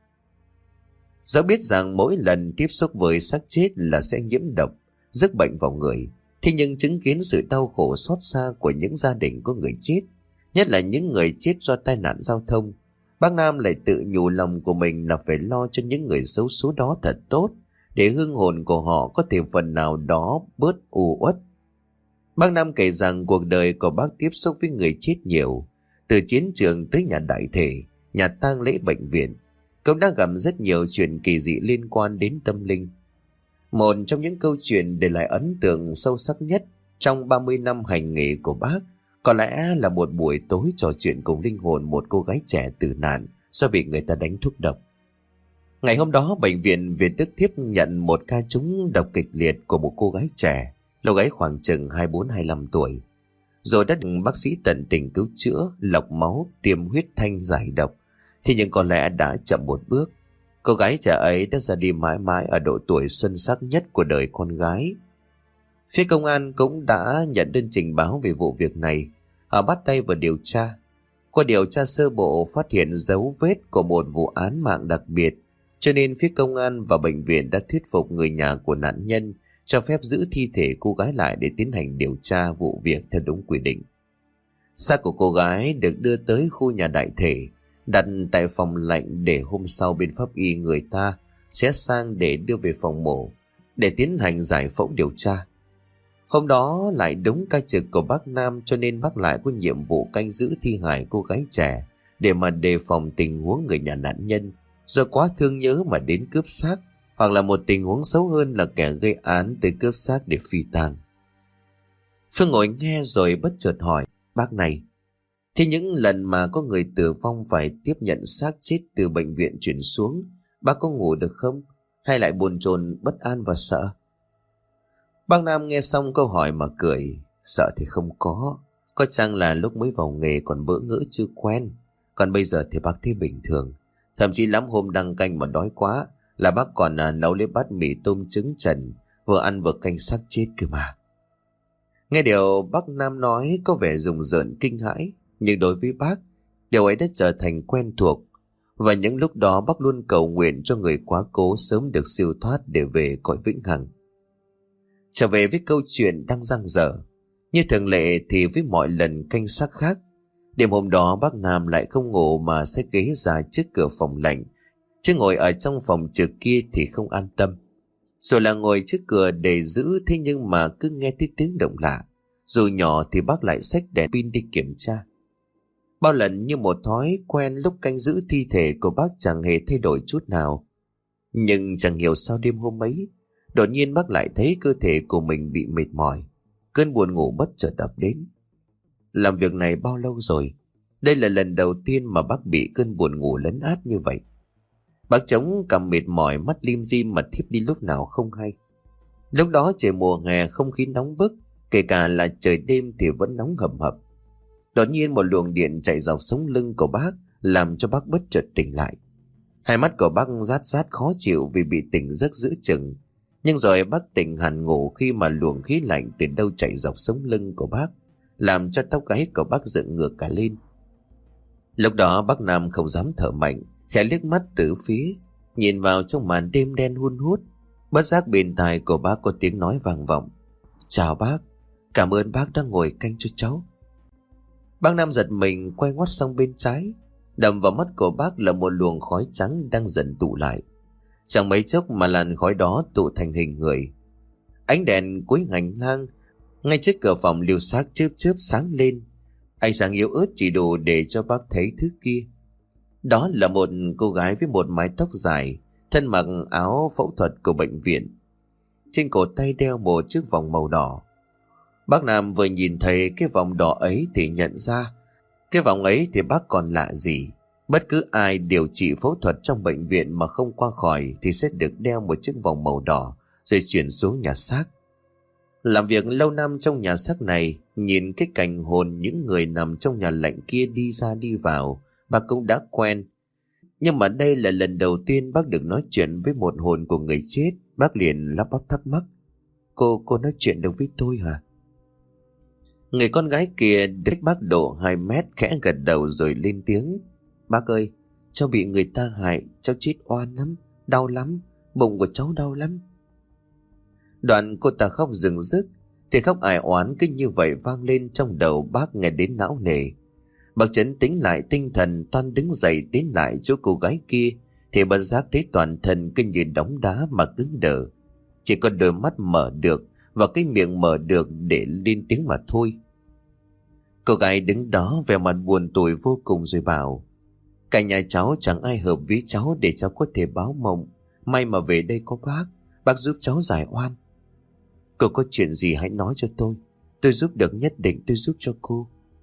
Dẫu biết rằng mỗi lần tiếp xúc với xác chết là sẽ nhiễm độc, rước bệnh vào người, thế nhưng chứng kiến sự đau khổ xót xa của những gia đình có người chết, nhất là những người chết do tai nạn giao thông, bác Nam lại tự nhủ lòng của mình là phải lo cho những người xấu số đó thật tốt, để hương hồn của họ có thể phần nào đó bớt u uất. Bác Nam kể rằng cuộc đời của bác tiếp xúc với người chết nhiều, từ chiến trường tới nhà đại thể, nhà tang lễ bệnh viện, cũng đã gặp rất nhiều chuyện kỳ dị liên quan đến tâm linh. Một trong những câu chuyện để lại ấn tượng sâu sắc nhất trong 30 năm hành nghề của bác có lẽ là một buổi tối trò chuyện cùng linh hồn một cô gái trẻ tử nạn do bị người ta đánh thuốc độc. Ngày hôm đó, bệnh viện Việt Đức tiếp nhận một ca trúng độc kịch liệt của một cô gái trẻ, cô gái khoảng chừng 24-25 tuổi. Rồi đã được bác sĩ tận tình cứu chữa, lọc máu, tiêm huyết thanh giải độc. Thế nhưng có lẽ đã chậm một bước. Cô gái trẻ ấy đã ra đi mãi mãi ở độ tuổi xuân sắc nhất của đời con gái. Phía công an cũng đã nhận đơn trình báo về vụ việc này. Họ bắt tay vào điều tra. Qua điều tra sơ bộ phát hiện dấu vết của một vụ án mạng đặc biệt, cho nên phía công an và bệnh viện đã thuyết phục người nhà của nạn nhân cho phép giữ thi thể cô gái lại để tiến hành điều tra vụ việc theo đúng quy định. Xác của cô gái được đưa tới khu nhà đại thể, đặt tại phòng lạnh để hôm sau bên pháp y người ta sẽ sang để đưa về phòng mổ để tiến hành giải phẫu điều tra. Hôm đó lại đúng ca trực của bác Nam, cho nên bác lại có nhiệm vụ canh giữ thi hài cô gái trẻ để mà đề phòng tình huống người nhà nạn nhân do quá thương nhớ mà đến cướp xác, hoặc là một tình huống xấu hơn là kẻ gây án tới cướp xác để phi tang. Phương ngồi nghe rồi bất chợt hỏi: bác này, thế những lần mà có người tử vong phải tiếp nhận xác chết từ bệnh viện chuyển xuống, bác có ngủ được không? Hay lại bồn chồn bất an và sợ? Bác Nam nghe xong câu hỏi mà cười: sợ thì không có chăng là lúc mới vào nghề còn bỡ ngỡ chưa quen, còn bây giờ thì bác thấy bình thường. Thậm chí lắm hôm đăng canh mà đói quá là bác còn nấu lấy bát mì tôm trứng trần, vừa ăn vừa canh xác chết cơ mà. Nghe điều bác Nam nói có vẻ rùng rợn kinh hãi, nhưng đối với bác, điều ấy đã trở thành quen thuộc. Và những lúc đó bác luôn cầu nguyện cho người quá cố sớm được siêu thoát để về cõi vĩnh hằng. Trở về với câu chuyện đang dang dở, như thường lệ thì với mọi lần canh xác khác, đêm hôm đó bác Nam lại không ngủ mà xách ghế ra trước cửa phòng lạnh, chứ ngồi ở trong phòng trực kia thì không an tâm. Rồi là ngồi trước cửa để giữ, thế nhưng mà cứ nghe thấy tiếng động lạ, dù nhỏ thì bác lại xách đèn pin đi kiểm tra. Bao lần như một thói quen, lúc canh giữ thi thể của bác chẳng hề thay đổi chút nào. Nhưng chẳng hiểu sao đêm hôm ấy, đột nhiên bác lại thấy cơ thể của mình bị mệt mỏi, cơn buồn ngủ bất chợt ập đến. Làm việc này bao lâu rồi, đây là lần đầu tiên mà bác bị cơn buồn ngủ lấn át như vậy. Bác chống cằm mệt mỏi, mắt lim dim mà thiếp đi lúc nào không hay. Lúc đó trời mùa hè, không khí nóng bức, kể cả là trời đêm thì vẫn nóng hầm hập. Đột nhiên một luồng điện chạy dọc sống lưng của bác, làm cho bác bất chợt tỉnh lại. Hai mắt của bác rát rát khó chịu vì bị tỉnh giấc giữa chừng. Nhưng rồi bác tỉnh hẳn ngủ khi mà luồng khí lạnh từ đâu chạy dọc sống lưng của bác, làm cho tóc gáy của bác dựng ngược cả lên. Lúc đó bác Nam không dám thở mạnh, khẽ liếc mắt từ phía, nhìn vào trong màn đêm đen hun hút. Bất giác bên tai của bác có tiếng nói vang vọng: "Chào bác, cảm ơn bác đã ngồi canh cho cháu." Bác Nam giật mình quay ngoắt sang bên trái. Đầm vào mắt của bác là một luồng khói trắng đang dần tụ lại. Chẳng mấy chốc mà làn khói đó tụ thành hình người. Ánh đèn cuối hành lang ngay trước cửa phòng liêu xác chớp chớp sáng lên. Ánh sáng yếu ớt chỉ đủ để cho bác thấy thứ kia. Đó là một cô gái với một mái tóc dài, thân mặc áo phẫu thuật của bệnh viện. Trên cổ tay đeo một chiếc vòng màu đỏ. Bác Nam vừa nhìn thấy cái vòng đỏ ấy thì nhận ra cái vòng ấy thì bác còn lạ gì. Bất cứ ai điều trị phẫu thuật trong bệnh viện mà không qua khỏi thì sẽ được đeo một chiếc vòng màu đỏ rồi chuyển xuống nhà xác. Làm việc lâu năm trong nhà xác này, nhìn cái cảnh hồn những người nằm trong nhà lạnh kia đi ra đi vào, bác cũng đã quen. Nhưng mà đây là lần đầu tiên bác được nói chuyện với một hồn của người chết. Bác liền lắp bắp thắc mắc: Cô nói chuyện được với tôi hả? Người con gái kia cách bác độ 2 mét khẽ gật đầu rồi lên tiếng: Bác ơi, cháu bị người ta hại, cháu chết oan lắm, đau lắm, bụng của cháu đau lắm. Đoạn cô ta khóc rừng rức, thì khóc ải oán cứ như vậy vang lên trong đầu bác nghe đến não nề. Bác chấn tĩnh lại tinh thần, toan đứng dậy tiến lại chỗ cô gái kia thì bất giác thấy toàn thân cứ như đóng đá mà cứng đờ. Chỉ có đôi mắt mở được và cái miệng mở được để lên tiếng mà thôi. Cô gái đứng đó vẻ mặt buồn tủi vô cùng rồi bảo: Cả nhà cháu chẳng ai hợp với cháu để cháu có thể báo mộng. May mà về đây có bác giúp cháu giải oan. Cô có chuyện gì hãy nói cho tôi giúp được, nhất định tôi giúp cho cô.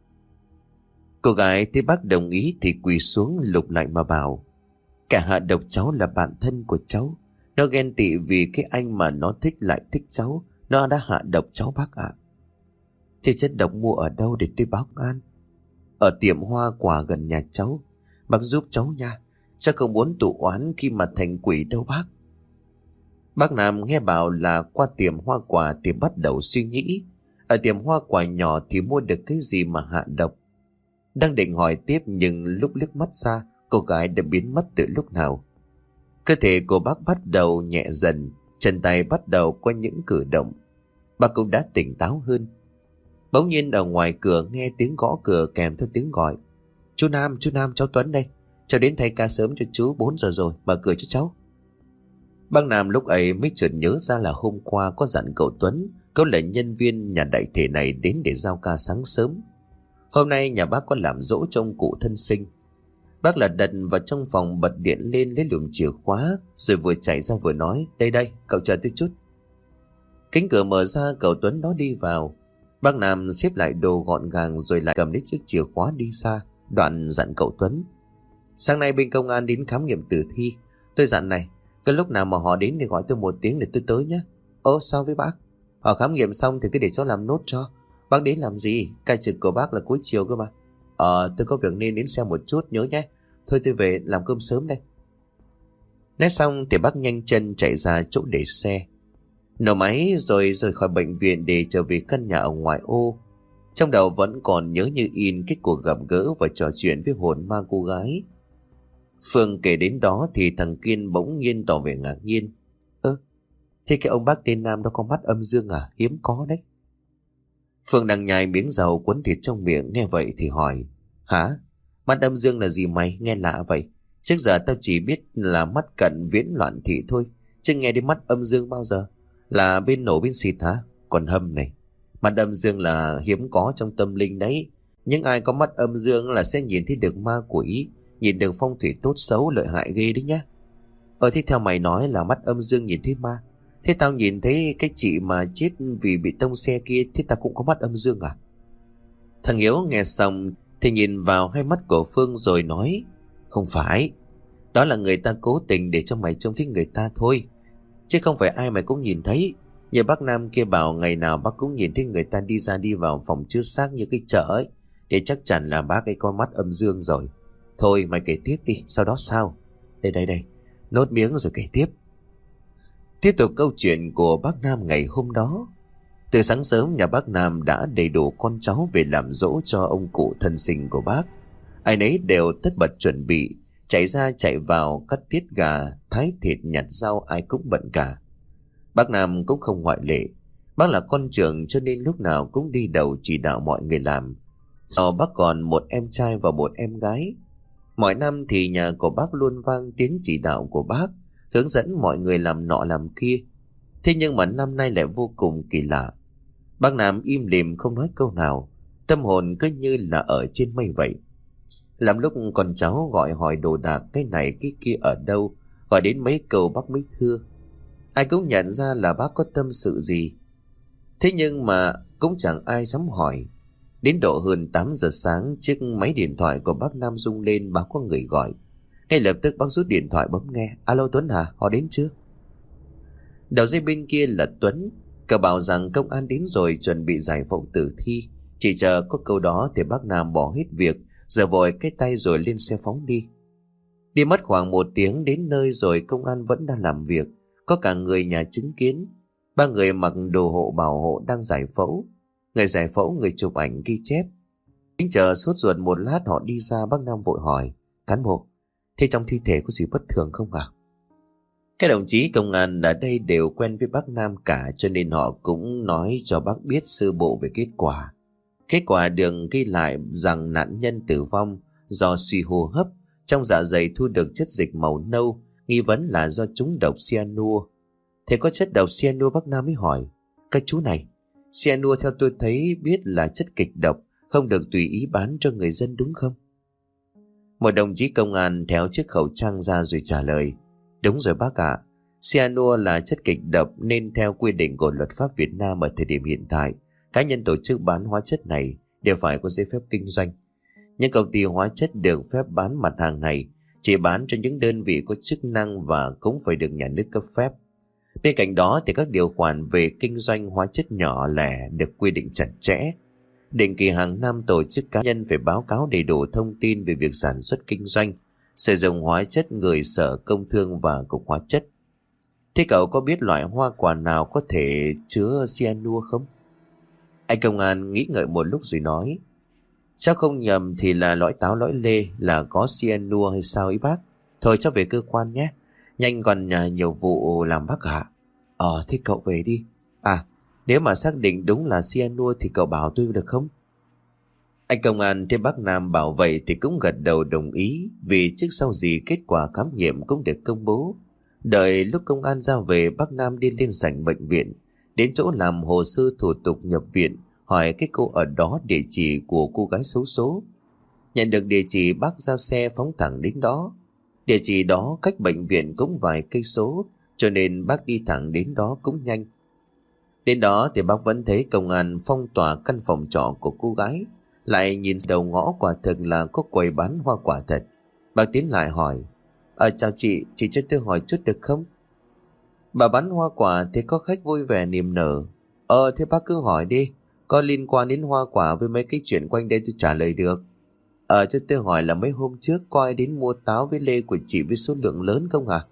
Cô gái thấy bác đồng ý thì quỳ xuống lục lại mà bảo: Cả hạ độc cháu là bạn thân của cháu. Nó ghen tị vì cái anh mà nó thích lại thích cháu. Nó đã hạ độc cháu bác ạ. Thì chất độc mua ở đâu để tôi báo an? Ở tiệm hoa quả gần nhà cháu. Bác giúp cháu nha. Cháu không muốn tụ oán khi mà thành quỷ đâu bác. Bác Nam nghe bảo là qua tiệm hoa quả thì bắt đầu suy nghĩ. Ở tiệm hoa quả nhỏ thì mua được cái gì mà hạ độc? Đang định hỏi tiếp nhưng lúc liếc mắt ra, cô gái đã biến mất từ lúc nào. Cơ thể của bác bắt đầu nhẹ dần, chân tay bắt đầu có những cử động. Bác cũng đã tỉnh táo hơn. Bỗng nhiên ở ngoài cửa nghe tiếng gõ cửa kèm theo tiếng gọi: Chú Nam, cháu Tuấn đây. Cháu đến thay ca sớm cho chú, 4 giờ rồi, mở cửa cho cháu. Bác Nam lúc ấy mới chợt nhớ ra là hôm qua có dặn cậu Tuấn, cậu là nhân viên nhà đại thể này đến để giao ca sáng sớm. Hôm nay nhà bác có làm dỗ cho ông cụ thân sinh. Bác là đặt vào trong phòng, bật điện lên lấy lùm chìa khóa, rồi vừa chạy ra vừa nói: Đây, cậu chờ tôi chút. Cánh cửa mở ra, cậu Tuấn đó đi vào. Bác Nam xếp lại đồ gọn gàng rồi lại cầm lấy chiếc chìa khóa đi xa. Đoạn dặn cậu Tuấn: Sáng nay bên công an đến khám nghiệm tử thi. Tôi dặn này, cái lúc nào mà họ đến thì gọi tôi một tiếng để tôi tới nhé. Sao với bác? Họ khám nghiệm xong thì cứ để cháu làm nốt cho. Bác đến làm gì? Ca trực của bác là cuối chiều cơ mà. Tôi có việc nên đến xem một chút, nhớ nhé. Thôi tôi về làm cơm sớm đây. Nói xong thì bác nhanh chân chạy ra chỗ để xe, nổ máy rồi rời khỏi bệnh viện để trở về căn nhà ở ngoại ô. Trong đầu vẫn còn nhớ như in cái cuộc gặp gỡ và trò chuyện với hồn ma cô gái. Phương kể đến đó thì thằng Kiên bỗng nhiên tỏ vẻ ngạc nhiên: Thế cái ông bác tên Nam đó có mắt âm dương à? Hiếm có đấy. Phương đang nhai miếng dầu cuốn thịt trong miệng, nghe vậy thì hỏi: Hả? Mắt âm dương là gì mày? Nghe lạ vậy. Trước giờ tao chỉ biết là mắt cận viễn loạn thị thôi, chứ nghe đến mắt âm dương bao giờ. Là bên nổ bên xịt hả? Còn hâm này, mắt âm dương là hiếm có trong tâm linh đấy. Nhưng ai có mắt âm dương là sẽ nhìn thấy được ma quỷ, nhìn được phong thủy tốt xấu lợi hại ghê đấy nhá. Thế theo mày nói là mắt âm dương nhìn thấy ma, thế tao nhìn thấy cái chị mà chết vì bị tông xe kia, thế tao cũng có mắt âm dương à? Thằng Hiếu nghe xong thì nhìn vào hai mắt của Phương rồi nói: Không phải, đó là người ta cố tình để cho mày trông thấy người ta thôi, chứ không phải ai mày cũng nhìn thấy. Như bác Nam kia bảo ngày nào bác cũng nhìn thấy người ta đi ra đi vào phòng chứa xác như cái chợ ấy, thì chắc chắn là bác ấy có mắt âm dương rồi. Thôi mày kể tiếp đi, sau đó sao? Đây, nốt miếng rồi kể tiếp. Tiếp tục câu chuyện của bác Nam ngày hôm đó. Từ sáng sớm nhà bác Nam đã đầy đủ con cháu về làm dỗ cho ông cụ thân sinh của bác. Ai nấy đều tất bật chuẩn bị, chạy ra chạy vào cắt tiết gà, thái thịt, nhặt rau, ai cũng bận cả. Bác Nam cũng không ngoại lệ. Bác là con trưởng cho nên lúc nào cũng đi đầu chỉ đạo mọi người làm. Sau bác còn một em trai và một em gái. Mọi năm thì nhà của bác luôn vang tiếng chỉ đạo của bác, hướng dẫn mọi người làm nọ làm kia. Thế nhưng mà năm nay lại vô cùng kỳ lạ. Bác Nam im lìm không nói câu nào, tâm hồn cứ như là ở trên mây vậy. Làm lúc con cháu gọi hỏi đồ đạc cái này cái kia ở đâu, gọi đến mấy câu bác mới thưa. Ai cũng nhận ra là bác có tâm sự gì. Thế nhưng mà cũng chẳng ai dám hỏi. Đến độ hơn 8 giờ sáng, chiếc máy điện thoại của bác Nam rung lên báo có người gọi. Ngay lập tức bác rút điện thoại bấm nghe. Alo Tuấn hả? Họ đến chưa? Đầu dây bên kia là Tuấn. Cậu bảo rằng công an đến rồi, chuẩn bị giải phẫu tử thi. Chỉ chờ có câu đó thì bác Nam bỏ hết việc, giở vội cái tay rồi lên xe phóng đi. Đi mất khoảng 1 tiếng đến nơi rồi, công an vẫn đang làm việc. Có cả người nhà chứng kiến. 3 người mặc đồ hộ bảo hộ đang giải phẫu. Người giải phẫu, người chụp ảnh ghi chép. Tính chờ sốt ruột một lát họ đi ra, bác Nam vội hỏi. Cán bộ, thế trong thi thể có gì bất thường không ạ? Các đồng chí công an ở đây đều quen với bác Nam cả, cho nên họ cũng nói cho bác biết sơ bộ về kết quả. Kết quả được ghi lại rằng nạn nhân tử vong do suy hô hấp, trong dạ dày thu được chất dịch màu nâu, nghi vấn là do trúng độc cyanua. Thế có chất độc cyanua? Bác Nam mới hỏi. Các chú này, cyanua theo tôi thấy biết là chất kịch độc, không được tùy ý bán cho người dân đúng không? Một đồng chí công an tháo chiếc khẩu trang ra rồi trả lời. Đúng rồi bác ạ. Cyanua là chất kịch độc nên theo quy định của luật pháp Việt Nam ở thời điểm hiện tại, cá nhân tổ chức bán hóa chất này đều phải có giấy phép kinh doanh. Những công ty hóa chất được phép bán mặt hàng này chỉ bán cho những đơn vị có chức năng và cũng phải được nhà nước cấp phép. Bên cạnh đó thì các điều khoản về kinh doanh hóa chất nhỏ lẻ được quy định chặt chẽ. Định kỳ hàng năm tổ chức cá nhân phải báo cáo đầy đủ thông tin về việc sản xuất kinh doanh, sử dụng hóa chất gửi Sở Công Thương và Cục Hóa chất. Thế cậu có biết loại hoa quả nào có thể chứa cyanua không? Anh công an nghĩ ngợi một lúc rồi nói. Chắc không nhầm thì là lõi táo lõi lê là có cyanua hay sao ấy bác? Thôi cháu về cơ quan nhé. Nhanh còn nhiều vụ làm bác ạ. Thế cậu về đi. Nếu mà xác định đúng là cyanua thì cậu bảo tôi được không? Anh công an thấy bác Nam bảo vậy thì cũng gật đầu đồng ý, vì trước sau gì kết quả khám nghiệm cũng được công bố. Đợi lúc công an ra về, bác Nam đi lên sảnh bệnh viện, đến chỗ làm hồ sơ thủ tục nhập viện, hỏi cái cô ở đó địa chỉ của cô gái xấu số. Nhận được địa chỉ, bác ra xe phóng thẳng đến đó. Địa chỉ đó cách bệnh viện cũng vài cây số, cho nên bác đi thẳng đến đó cũng nhanh. Đến đó thì bác vẫn thấy công an phong tỏa căn phòng trọ của cô gái. Lại nhìn đầu ngõ quả thực là có quầy bán hoa quả thật. Bác tiến lại hỏi. Chào chị cho tôi hỏi chút được không? Bà bán hoa quả thấy có khách vui vẻ niềm nở. Thế bác cứ hỏi đi. Có liên quan đến hoa quả với mấy cái chuyện quanh đây tôi trả lời được. Cho tôi hỏi là mấy hôm trước có ai đến mua táo với lê của chị với số lượng lớn không hả?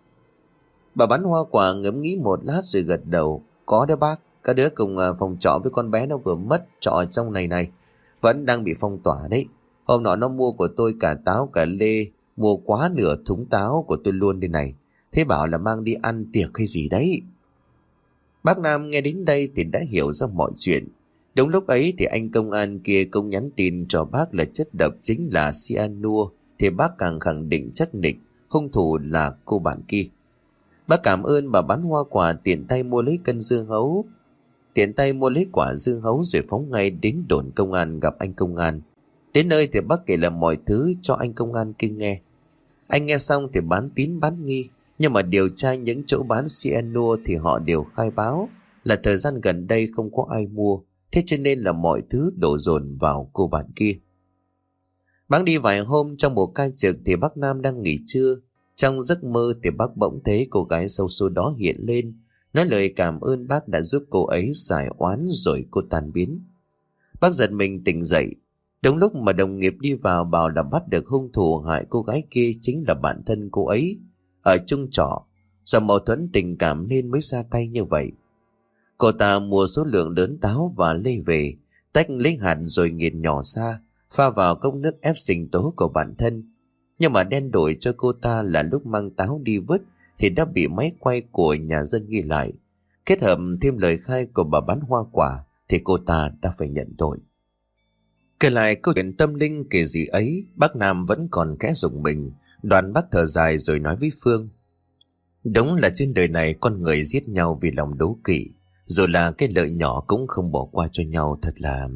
Bà bán hoa quả ngẫm nghĩ một lát rồi gật đầu. Có đấy bác. Các đứa cùng phòng trọ với con bé nó vừa mất trọ ở trong này. Vẫn đang bị phong tỏa đấy. Hôm nọ nó mua của tôi cả táo cả lê, mua quá nửa thúng táo của tôi luôn đây này. Thế bảo là mang đi ăn tiệc hay gì đấy. Bác Nam nghe đến đây thì đã hiểu ra mọi chuyện. Đúng lúc ấy thì anh công an kia cũng nhắn tin cho bác là chất độc chính là cyanua, thì bác càng khẳng định chắc nịch hung thủ là cô bạn kia. Bác cảm ơn bà bán hoa quả, tiện tay mua lấy cân dưa hấu. Tiện tay mua lấy quả dưa hấu rồi phóng ngay đến đồn công an gặp anh công an. Đến nơi thì bác kể lại mọi thứ cho anh công an kia nghe. Anh nghe xong thì bán tín bán nghi, nhưng mà điều tra những chỗ bán cyanua thì họ đều khai báo là thời gian gần đây không có ai mua, thế cho nên là mọi thứ đổ dồn vào cô bạn kia. Bác đi vài hôm trong một ca trực thì bác Nam đang nghỉ trưa. Trong giấc mơ thì bác bỗng thấy cô gái xấu số đó hiện lên, nói lời cảm ơn bác đã giúp cô ấy giải oán rồi cô tan biến. Bác giật mình tỉnh dậy. Đúng lúc mà đồng nghiệp đi vào bảo là bắt được hung thủ hại cô gái kia chính là bạn thân cô ấy ở chung trọ, do mâu thuẫn tình cảm nên mới ra tay như vậy. Cô ta mua số lượng lớn táo và lê về, tách lấy hạt rồi nghiền nhỏ ra, pha vào cốc nước ép sinh tố của bản thân. Nhưng mà đen đổi cho cô ta là lúc mang táo đi vứt thì đã bị máy quay của nhà dân ghi lại. Kết hợp thêm lời khai của bà bán hoa quả thì cô ta đã phải nhận tội. Kể lại câu chuyện tâm linh kể gì ấy, bác Nam vẫn còn kẽ rùng mình. Đoàn bác thở dài rồi nói với Phương: đúng là trên đời này con người giết nhau vì lòng đố kỵ, rồi là cái lợi nhỏ cũng không bỏ qua cho nhau, thật là...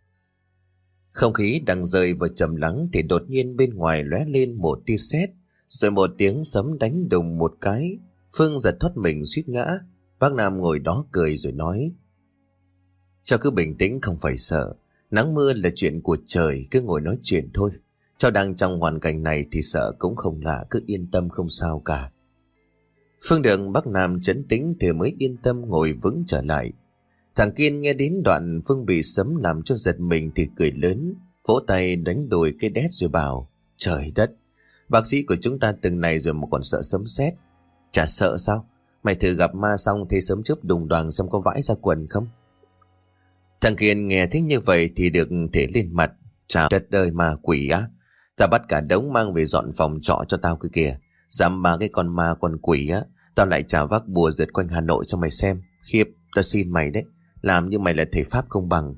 Không khí đang rơi vào trầm lắng thì đột nhiên bên ngoài lóe lên một tia sét, rồi một tiếng sấm đánh đùng một cái. Phương giật thoát mình suýt ngã. Bác Nam ngồi đó cười rồi nói: cháu cứ bình tĩnh, không phải sợ. Nắng mưa là chuyện của trời, cứ ngồi nói chuyện thôi. Cháu đang trong hoàn cảnh này thì sợ cũng không lạ, cứ yên tâm không sao cả. Phương được bác Nam trấn tĩnh thì mới yên tâm ngồi vững trở lại. Thằng Kiên nghe đến đoạn Phương bị sấm làm cho giật mình thì cười lớn, vỗ tay đánh đùi cái đét rồi bảo: trời đất, bác sĩ của chúng ta từng này rồi mà còn sợ sấm sét. Chả sợ sao? Mày thử gặp ma xong thấy sấm chớp đùng đoàng xem có vãi ra quần không? Thằng Kiên nghe thích như vậy thì được thể lên mặt: trời đất ơi, ma quỷ á, tao bắt cả đống mang về dọn phòng trọ cho tao kia kìa. Dám mà cái con ma con quỷ á, tao lại trả vác bùa rượt quanh Hà Nội cho mày xem. Khiếp, tao xin mày đấy, làm như mày là thầy pháp không bằng.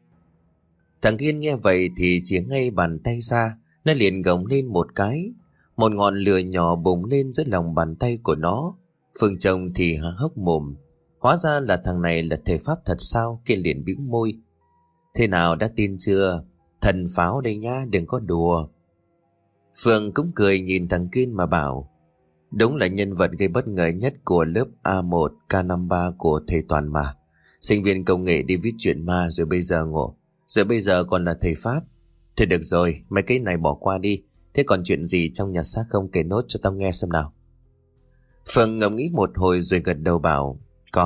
Thằng Kiên nghe vậy thì chỉ ngay bàn tay ra, nó liền gồng lên một cái. Một ngọn lửa nhỏ bùng lên giữa lòng bàn tay của nó. Phương trông thì há hốc mồm. Hóa ra là thằng này là thầy pháp thật sao? Kiên liền bĩu môi: thế nào, đã tin chưa? Thần pháo đây nhá, đừng có đùa. Phương cũng cười nhìn thằng Kiên mà bảo: đúng là nhân vật gây bất ngờ nhất của lớp A1 K53 của thầy Toàn mà. Sinh viên công nghệ đi viết chuyện ma rồi bây giờ còn là thầy pháp. Thôi được rồi, mấy cái này bỏ qua đi. Thế còn chuyện gì trong nhà xác không, kể nốt cho tao nghe xem nào. Phương ngẫm nghĩ một hồi rồi gật đầu bảo: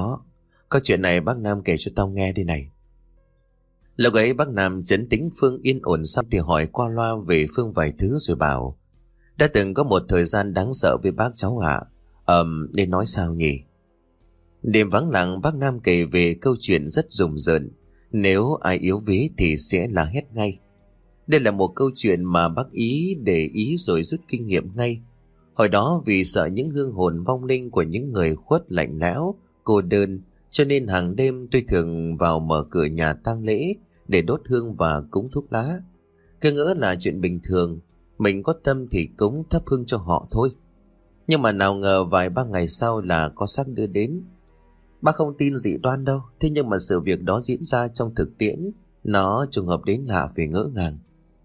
có chuyện này bác Nam kể cho tao nghe đi này. Lúc ấy bác Nam trấn tĩnh Phương yên ổn xong thì hỏi qua loa về Phương vài thứ rồi bảo: đã từng có một thời gian đáng sợ với bác cháu ạ. Nên nói sao nhỉ? Đêm vắng lặng, bác Nam kể về câu chuyện rất rùng rợn. Nếu ai yếu ví thì sẽ là hét ngay. Đây là một câu chuyện mà bác ý để ý rồi rút kinh nghiệm ngay. Hồi đó vì sợ những hương hồn vong linh của những người khuất lạnh lẽo, cô đơn, cho nên hàng đêm tôi thường vào mở cửa nhà tang lễ để đốt hương và cúng thuốc lá. Cứ ngỡ là chuyện bình thường, mình có tâm thì cúng thắp hương cho họ thôi. Nhưng mà nào ngờ vài ba ngày sau là có xác đưa đến. Bác không tin dị đoan đâu, thế nhưng mà sự việc đó diễn ra trong thực tiễn, nó trùng hợp đến lạ vì ngỡ ngàng.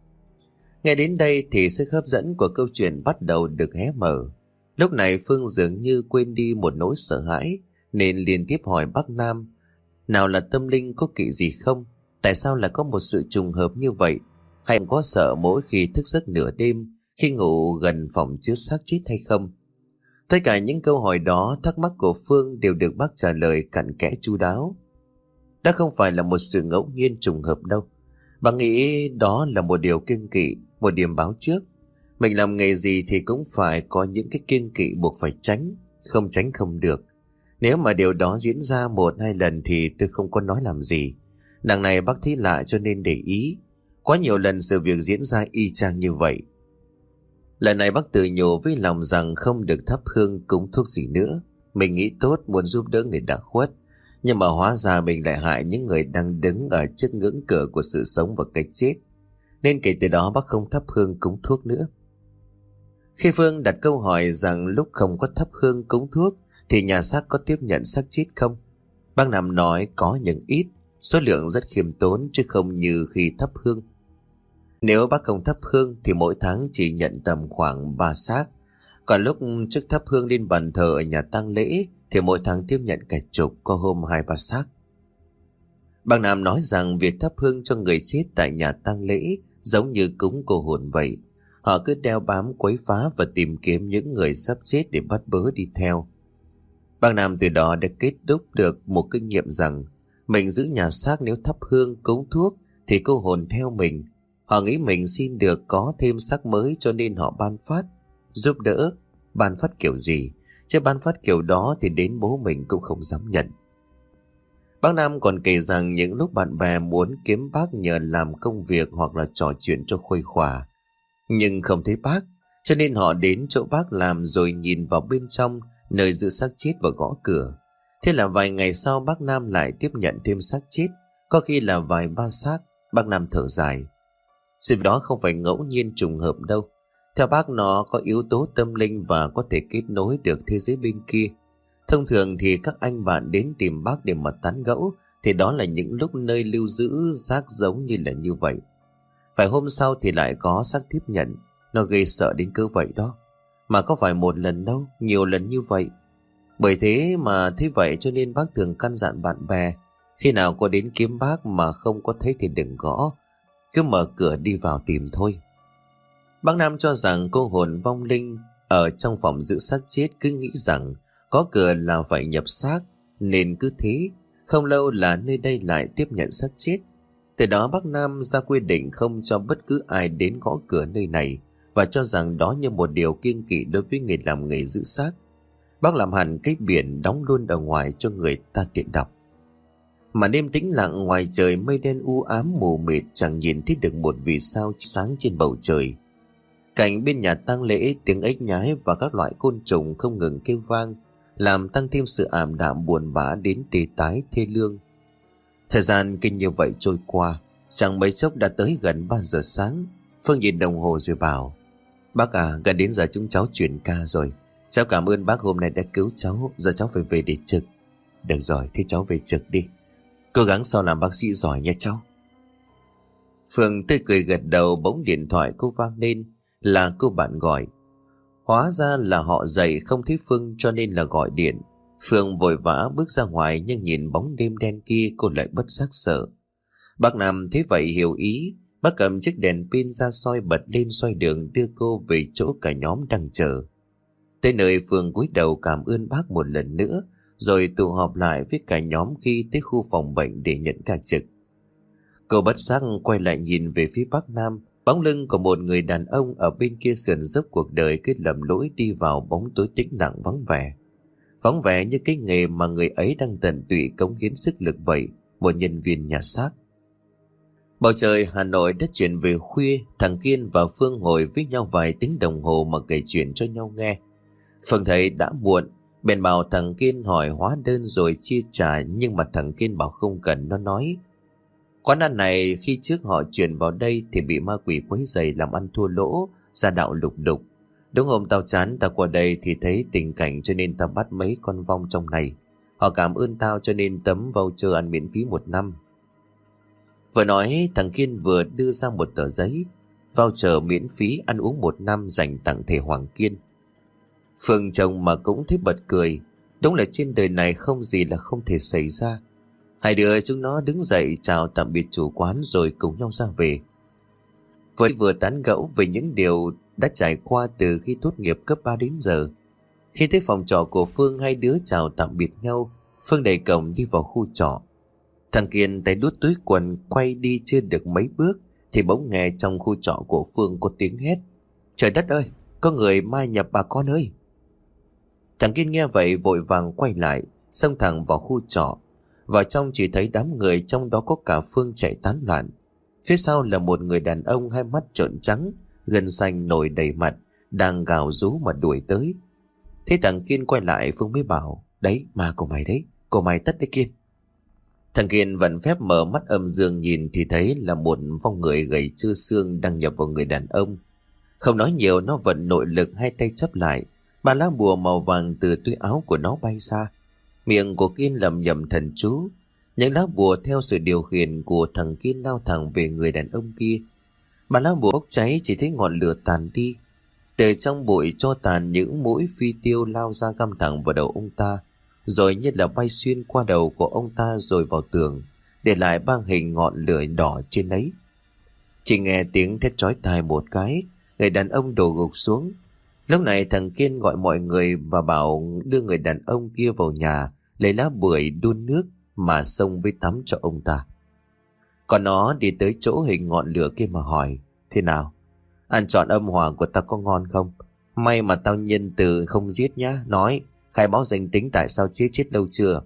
Nghe đến đây thì sức hấp dẫn của câu chuyện bắt đầu được hé mở. Lúc này Phương dường như quên đi một nỗi sợ hãi, nên liên tiếp hỏi bác Nam: nào là tâm linh có kỵ gì không? Tại sao lại có một sự trùng hợp như vậy? Hay có sợ mỗi khi thức giấc nửa đêm, khi ngủ gần phòng chứa xác chết hay không? Tất cả những câu hỏi đó, thắc mắc của Phương đều được bác trả lời cặn kẽ chu đáo. Đã không phải là một sự ngẫu nhiên trùng hợp đâu. Bác nghĩ đó là một điều kiêng kỵ, một điểm báo trước. Mình làm nghề gì thì cũng phải có những cái kiêng kỵ buộc phải tránh, không tránh không được. Nếu mà điều đó diễn ra một hai lần thì tôi không có nói làm gì. Đằng này bác thấy lạ cho nên để ý. Quá nhiều lần sự việc diễn ra y chang như vậy. Lần này bác tự nhủ với lòng rằng không được thắp hương cúng thuốc gì nữa. Mình nghĩ tốt muốn giúp đỡ người đã khuất, nhưng mà hóa ra mình lại hại những người đang đứng ở trước ngưỡng cửa của sự sống và cái chết. Nên kể từ đó bác không thắp hương cúng thuốc nữa. Khi Phương đặt câu hỏi rằng lúc không có thắp hương cúng thuốc thì nhà xác có tiếp nhận xác chết không, bác Nam nói có nhưng ít, số lượng rất khiêm tốn chứ không như khi thắp hương. Nếu bác không thắp hương thì mỗi tháng chỉ nhận tầm khoảng 3 xác. Còn lúc trước thắp hương lên bàn thờ ở nhà tang lễ thì mỗi tháng tiếp nhận cả chục, có hôm 2-3 xác. Bác Nam nói rằng việc thắp hương cho người chết tại nhà tang lễ giống như cúng cô hồn vậy. Họ cứ đeo bám quấy phá và tìm kiếm những người sắp chết để bắt bớ đi theo. Bác Nam từ đó đã kết đúc được một kinh nghiệm rằng mình giữ nhà xác nếu thắp hương cúng thuốc thì cô hồn theo mình. Họ nghĩ mình xin được có thêm xác mới cho nên họ ban phát, giúp đỡ. Ban phát kiểu gì? Chứ ban phát kiểu đó thì đến bố mình cũng không dám nhận. Bác Nam còn kể rằng những lúc bạn bè muốn kiếm bác nhờ làm công việc hoặc là trò chuyện cho khuây khỏa, nhưng không thấy bác, cho nên họ đến chỗ bác làm rồi nhìn vào bên trong nơi giữ xác chết và gõ cửa. Thế là vài ngày sau bác Nam lại tiếp nhận thêm xác chết, có khi là vài ba xác. Bác Nam thở dài. Sự đó không phải ngẫu nhiên trùng hợp đâu. Theo bác, nó có yếu tố tâm linh và có thể kết nối được thế giới bên kia. Thông thường thì các anh bạn đến tìm bác để mà tán gẫu, thì đó là những lúc nơi lưu giữ xác giống như là như vậy. Vài hôm sau thì lại có xác tiếp nhận. Nó gây sợ đến cỡ vậy đó. Mà có phải một lần đâu, nhiều lần như vậy. Bởi thế mà thế vậy cho nên bác thường căn dặn bạn bè, khi nào có đến kiếm bác mà không có thấy thì đừng gõ, cứ mở cửa đi vào tìm thôi. Bác Nam cho rằng cô hồn vong linh ở trong phòng giữ xác chết cứ nghĩ rằng có cửa là phải nhập xác, nên cứ thế, không lâu là nơi đây lại tiếp nhận xác chết. Từ đó bác Nam ra quy định không cho bất cứ ai đến gõ cửa nơi này, và cho rằng đó như một điều kiêng kỵ đối với người làm nghề giữ xác. Bác làm hẳn cái biển đóng luôn ở ngoài cho người ta tiện đọc. Mà đêm tĩnh lặng, ngoài trời mây đen u ám mù mịt, chẳng nhìn thấy được một vì sao sáng trên bầu trời. Cạnh bên nhà tang lễ, tiếng ếch nhái và các loại côn trùng không ngừng kêu vang, làm tăng thêm sự ảm đạm buồn bã đến tê tái thê lương. Thời gian kinh như vậy trôi qua, chẳng mấy chốc đã tới gần 3 giờ sáng. Phương nhìn đồng hồ rồi bảo: Bác à, gần đến giờ chúng cháu chuyển ca rồi. Cháu cảm ơn bác hôm nay đã cứu cháu, giờ cháu phải về để trực. Được rồi, thì cháu về trực đi. Cố gắng sau làm bác sĩ giỏi nha cháu. Phương tươi cười gật đầu. Bỗng điện thoại cô vang lên, là cô bạn gọi. Hóa ra là họ dậy không thấy Phương cho nên là gọi điện. Phương vội vã bước ra ngoài, nhưng nhìn bóng đêm đen kia cô lại bất giác sợ. Bác Nam thấy vậy hiểu ý. Bác cầm chiếc đèn pin ra soi bật lên soi đường, đưa cô về chỗ cả nhóm đang chờ. Tới nơi, Phương cúi đầu cảm ơn bác một lần nữa, rồi tụ họp lại với cả nhóm khi tới khu phòng bệnh để nhận ca trực. Cô bất giác quay lại nhìn về phía bác Nam. Bóng lưng của một người đàn ông ở bên kia sườn dốc cuộc đời cứ lầm lỗi đi vào bóng tối tĩnh lặng vắng vẻ. Vắng vẻ như cái nghề mà người ấy đang tận tụy cống hiến sức lực vậy, một nhân viên nhà xác. Bầu trời Hà Nội đã chuyển về khuya. Thằng Kiên và Phương ngồi với nhau vài tiếng đồng hồ mà kể chuyện cho nhau nghe. Phương thấy đã muộn, bèn bảo thằng Kiên hỏi hóa đơn rồi chia trả, nhưng mà thằng Kiên bảo không cần. Nó nói quán ăn này khi trước họ chuyển vào đây thì bị ma quỷ quấy rầy làm ăn thua lỗ, gia đạo lục đục. Đúng hôm tao chán tao qua đây thì thấy tình cảnh cho nên tao bắt mấy con vong trong này. Họ cảm ơn tao cho nên tấm voucher ăn miễn phí 1 năm. Vừa nói thằng Kiên vừa đưa ra một tờ giấy voucher miễn phí ăn uống 1 năm dành tặng thể Hoàng Kiên. Phương chồng mà cũng thấy bật cười. Đúng là trên đời này không gì là không thể xảy ra. Hai đứa chúng nó đứng dậy chào tạm biệt chủ quán rồi cùng nhau ra về. Vừa tán gẫu về những điều đã trải qua từ khi tốt nghiệp cấp 3 đến giờ. Khi tới phòng trọ của Phương, hai đứa chào tạm biệt nhau. Phương đẩy cổng đi vào khu trọ. Thằng Kiên tay đút túi quần quay đi chưa được mấy bước thì bỗng nghe trong khu trọ của Phương có tiếng hét: Trời đất ơi, có người ma nhập bà con ơi! Thằng Kiên nghe vậy vội vàng quay lại, xông thẳng vào khu trọ. Vào trong chỉ thấy đám người, trong đó có cả Phương chạy tán loạn. Phía sau là một người đàn ông hai mắt trợn trắng, gân xanh nổi đầy mặt, đang gào rú mà đuổi tới. Thế thằng Kiên quay lại, Phương mới bảo: Đấy, ma của mày đấy, của mày tất đấy Kiên. Thằng Kiên vẫn phép mở mắt âm dương nhìn thì thấy là một vong người gầy trơ xương đang nhập vào người đàn ông. Không nói nhiều, nó vận nội lực, hai tay chắp lại, 3 lá bùa màu vàng từ túi áo của nó bay ra. Miệng của Kiên lẩm nhẩm thần chú. Những lá bùa theo sự điều khiển của thằng Kiên lao thẳng về người đàn ông kia. Mà lá bùa bốc cháy, chỉ thấy ngọn lửa tàn đi. Từ trong bụi tro tàn, những mũi phi tiêu lao ra găm thẳng vào đầu ông ta, rồi như là bay xuyên qua đầu của ông ta rồi vào tường, để lại 3 hình ngọn lửa đỏ trên ấy. Chỉ nghe tiếng thét chói tai một cái, người đàn ông đổ gục xuống. Lúc này thằng Kiên gọi mọi người và bảo đưa người đàn ông kia vào nhà, lấy lá bưởi đun nước mà xông với tắm cho ông ta. Còn nó đi tới chỗ hình ngọn lửa kia mà hỏi: Thế nào? Ăn trọn âm hỏa của tao có ngon không? May mà tao nhân từ không giết nhá. Nói, khai báo danh tính tại sao chết lâu chưa?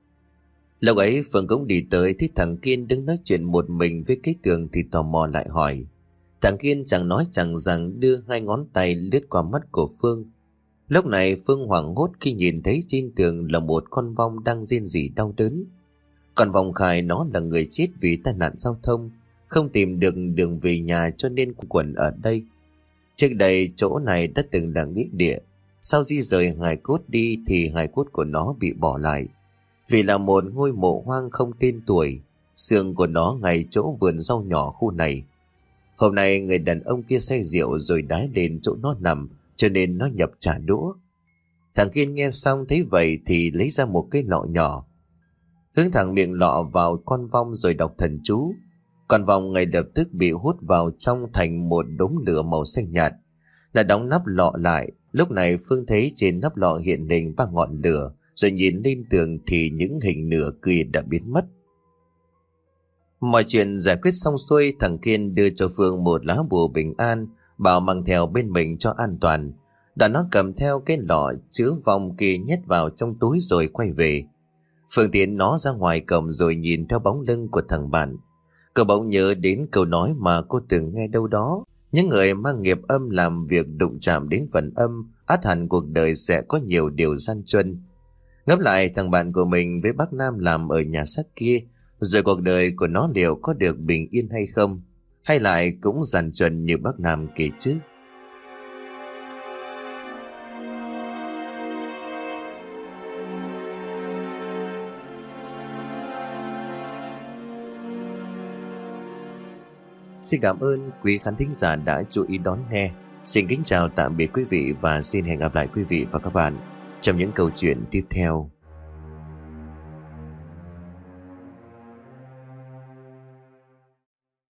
Lúc ấy Phương cũng đi tới, thấy thằng Kiên đứng nói chuyện một mình với cái tường thì tò mò lại hỏi: Thằng Kiên chẳng nói chẳng rằng đưa hai ngón tay lướt qua mắt của Phương. Lúc này Phương hoảng hốt khi nhìn thấy trên tường là một con vong đang rên rỉ đau đớn. Còn vong khai nó là người chết vì tai nạn giao thông, không tìm được đường về nhà cho nên quẩn ở đây. Trước đây chỗ này đã từng là nghĩa địa. Sau di rời hài cốt đi thì hài cốt của nó bị bỏ lại. Vì là một ngôi mộ hoang không tên tuổi, xương của nó ngay chỗ vườn rau nhỏ khu này. Hôm nay người đàn ông kia say rượu rồi đái lên chỗ nó nằm, cho nên nó nhập trả đũa. Thằng Kiên nghe xong thấy vậy thì lấy ra một cái lọ nhỏ, hướng thẳng miệng lọ vào con vong rồi đọc thần chú. Con vong ngay lập tức bị hút vào trong thành một đống lửa màu xanh nhạt. Là đóng nắp lọ lại. Lúc này Phương thấy trên nắp lọ hiện hình 3 ngọn lửa, rồi nhìn lên tường thì những hình nửa kia đã biến mất. Mọi chuyện giải quyết xong xuôi, thằng Kiên đưa cho Phương một lá bùa bình an, bảo mang theo bên mình cho an toàn. Đã nó cầm theo cái lọ chứa vong kia nhét vào trong túi rồi quay về. Phương tiến nó ra ngoài cổng rồi nhìn theo bóng lưng của thằng bạn. Cô bỗng nhớ đến câu nói mà cô từng nghe đâu đó: những người mang nghiệp âm làm việc đụng chạm đến phần âm, ắt hẳn cuộc đời sẽ có nhiều điều gian truân. Ngẫm lại thằng bạn của mình với bác Nam làm ở nhà xác kia, rồi cuộc đời của nó liệu có được bình yên hay không, hay lại cũng gian truân như bác Nam kể chứ? Xin cảm ơn quý khán thính giả đã chú ý đón nghe. Xin kính chào tạm biệt quý vị và xin hẹn gặp lại quý vị và các bạn trong những câu chuyện tiếp theo.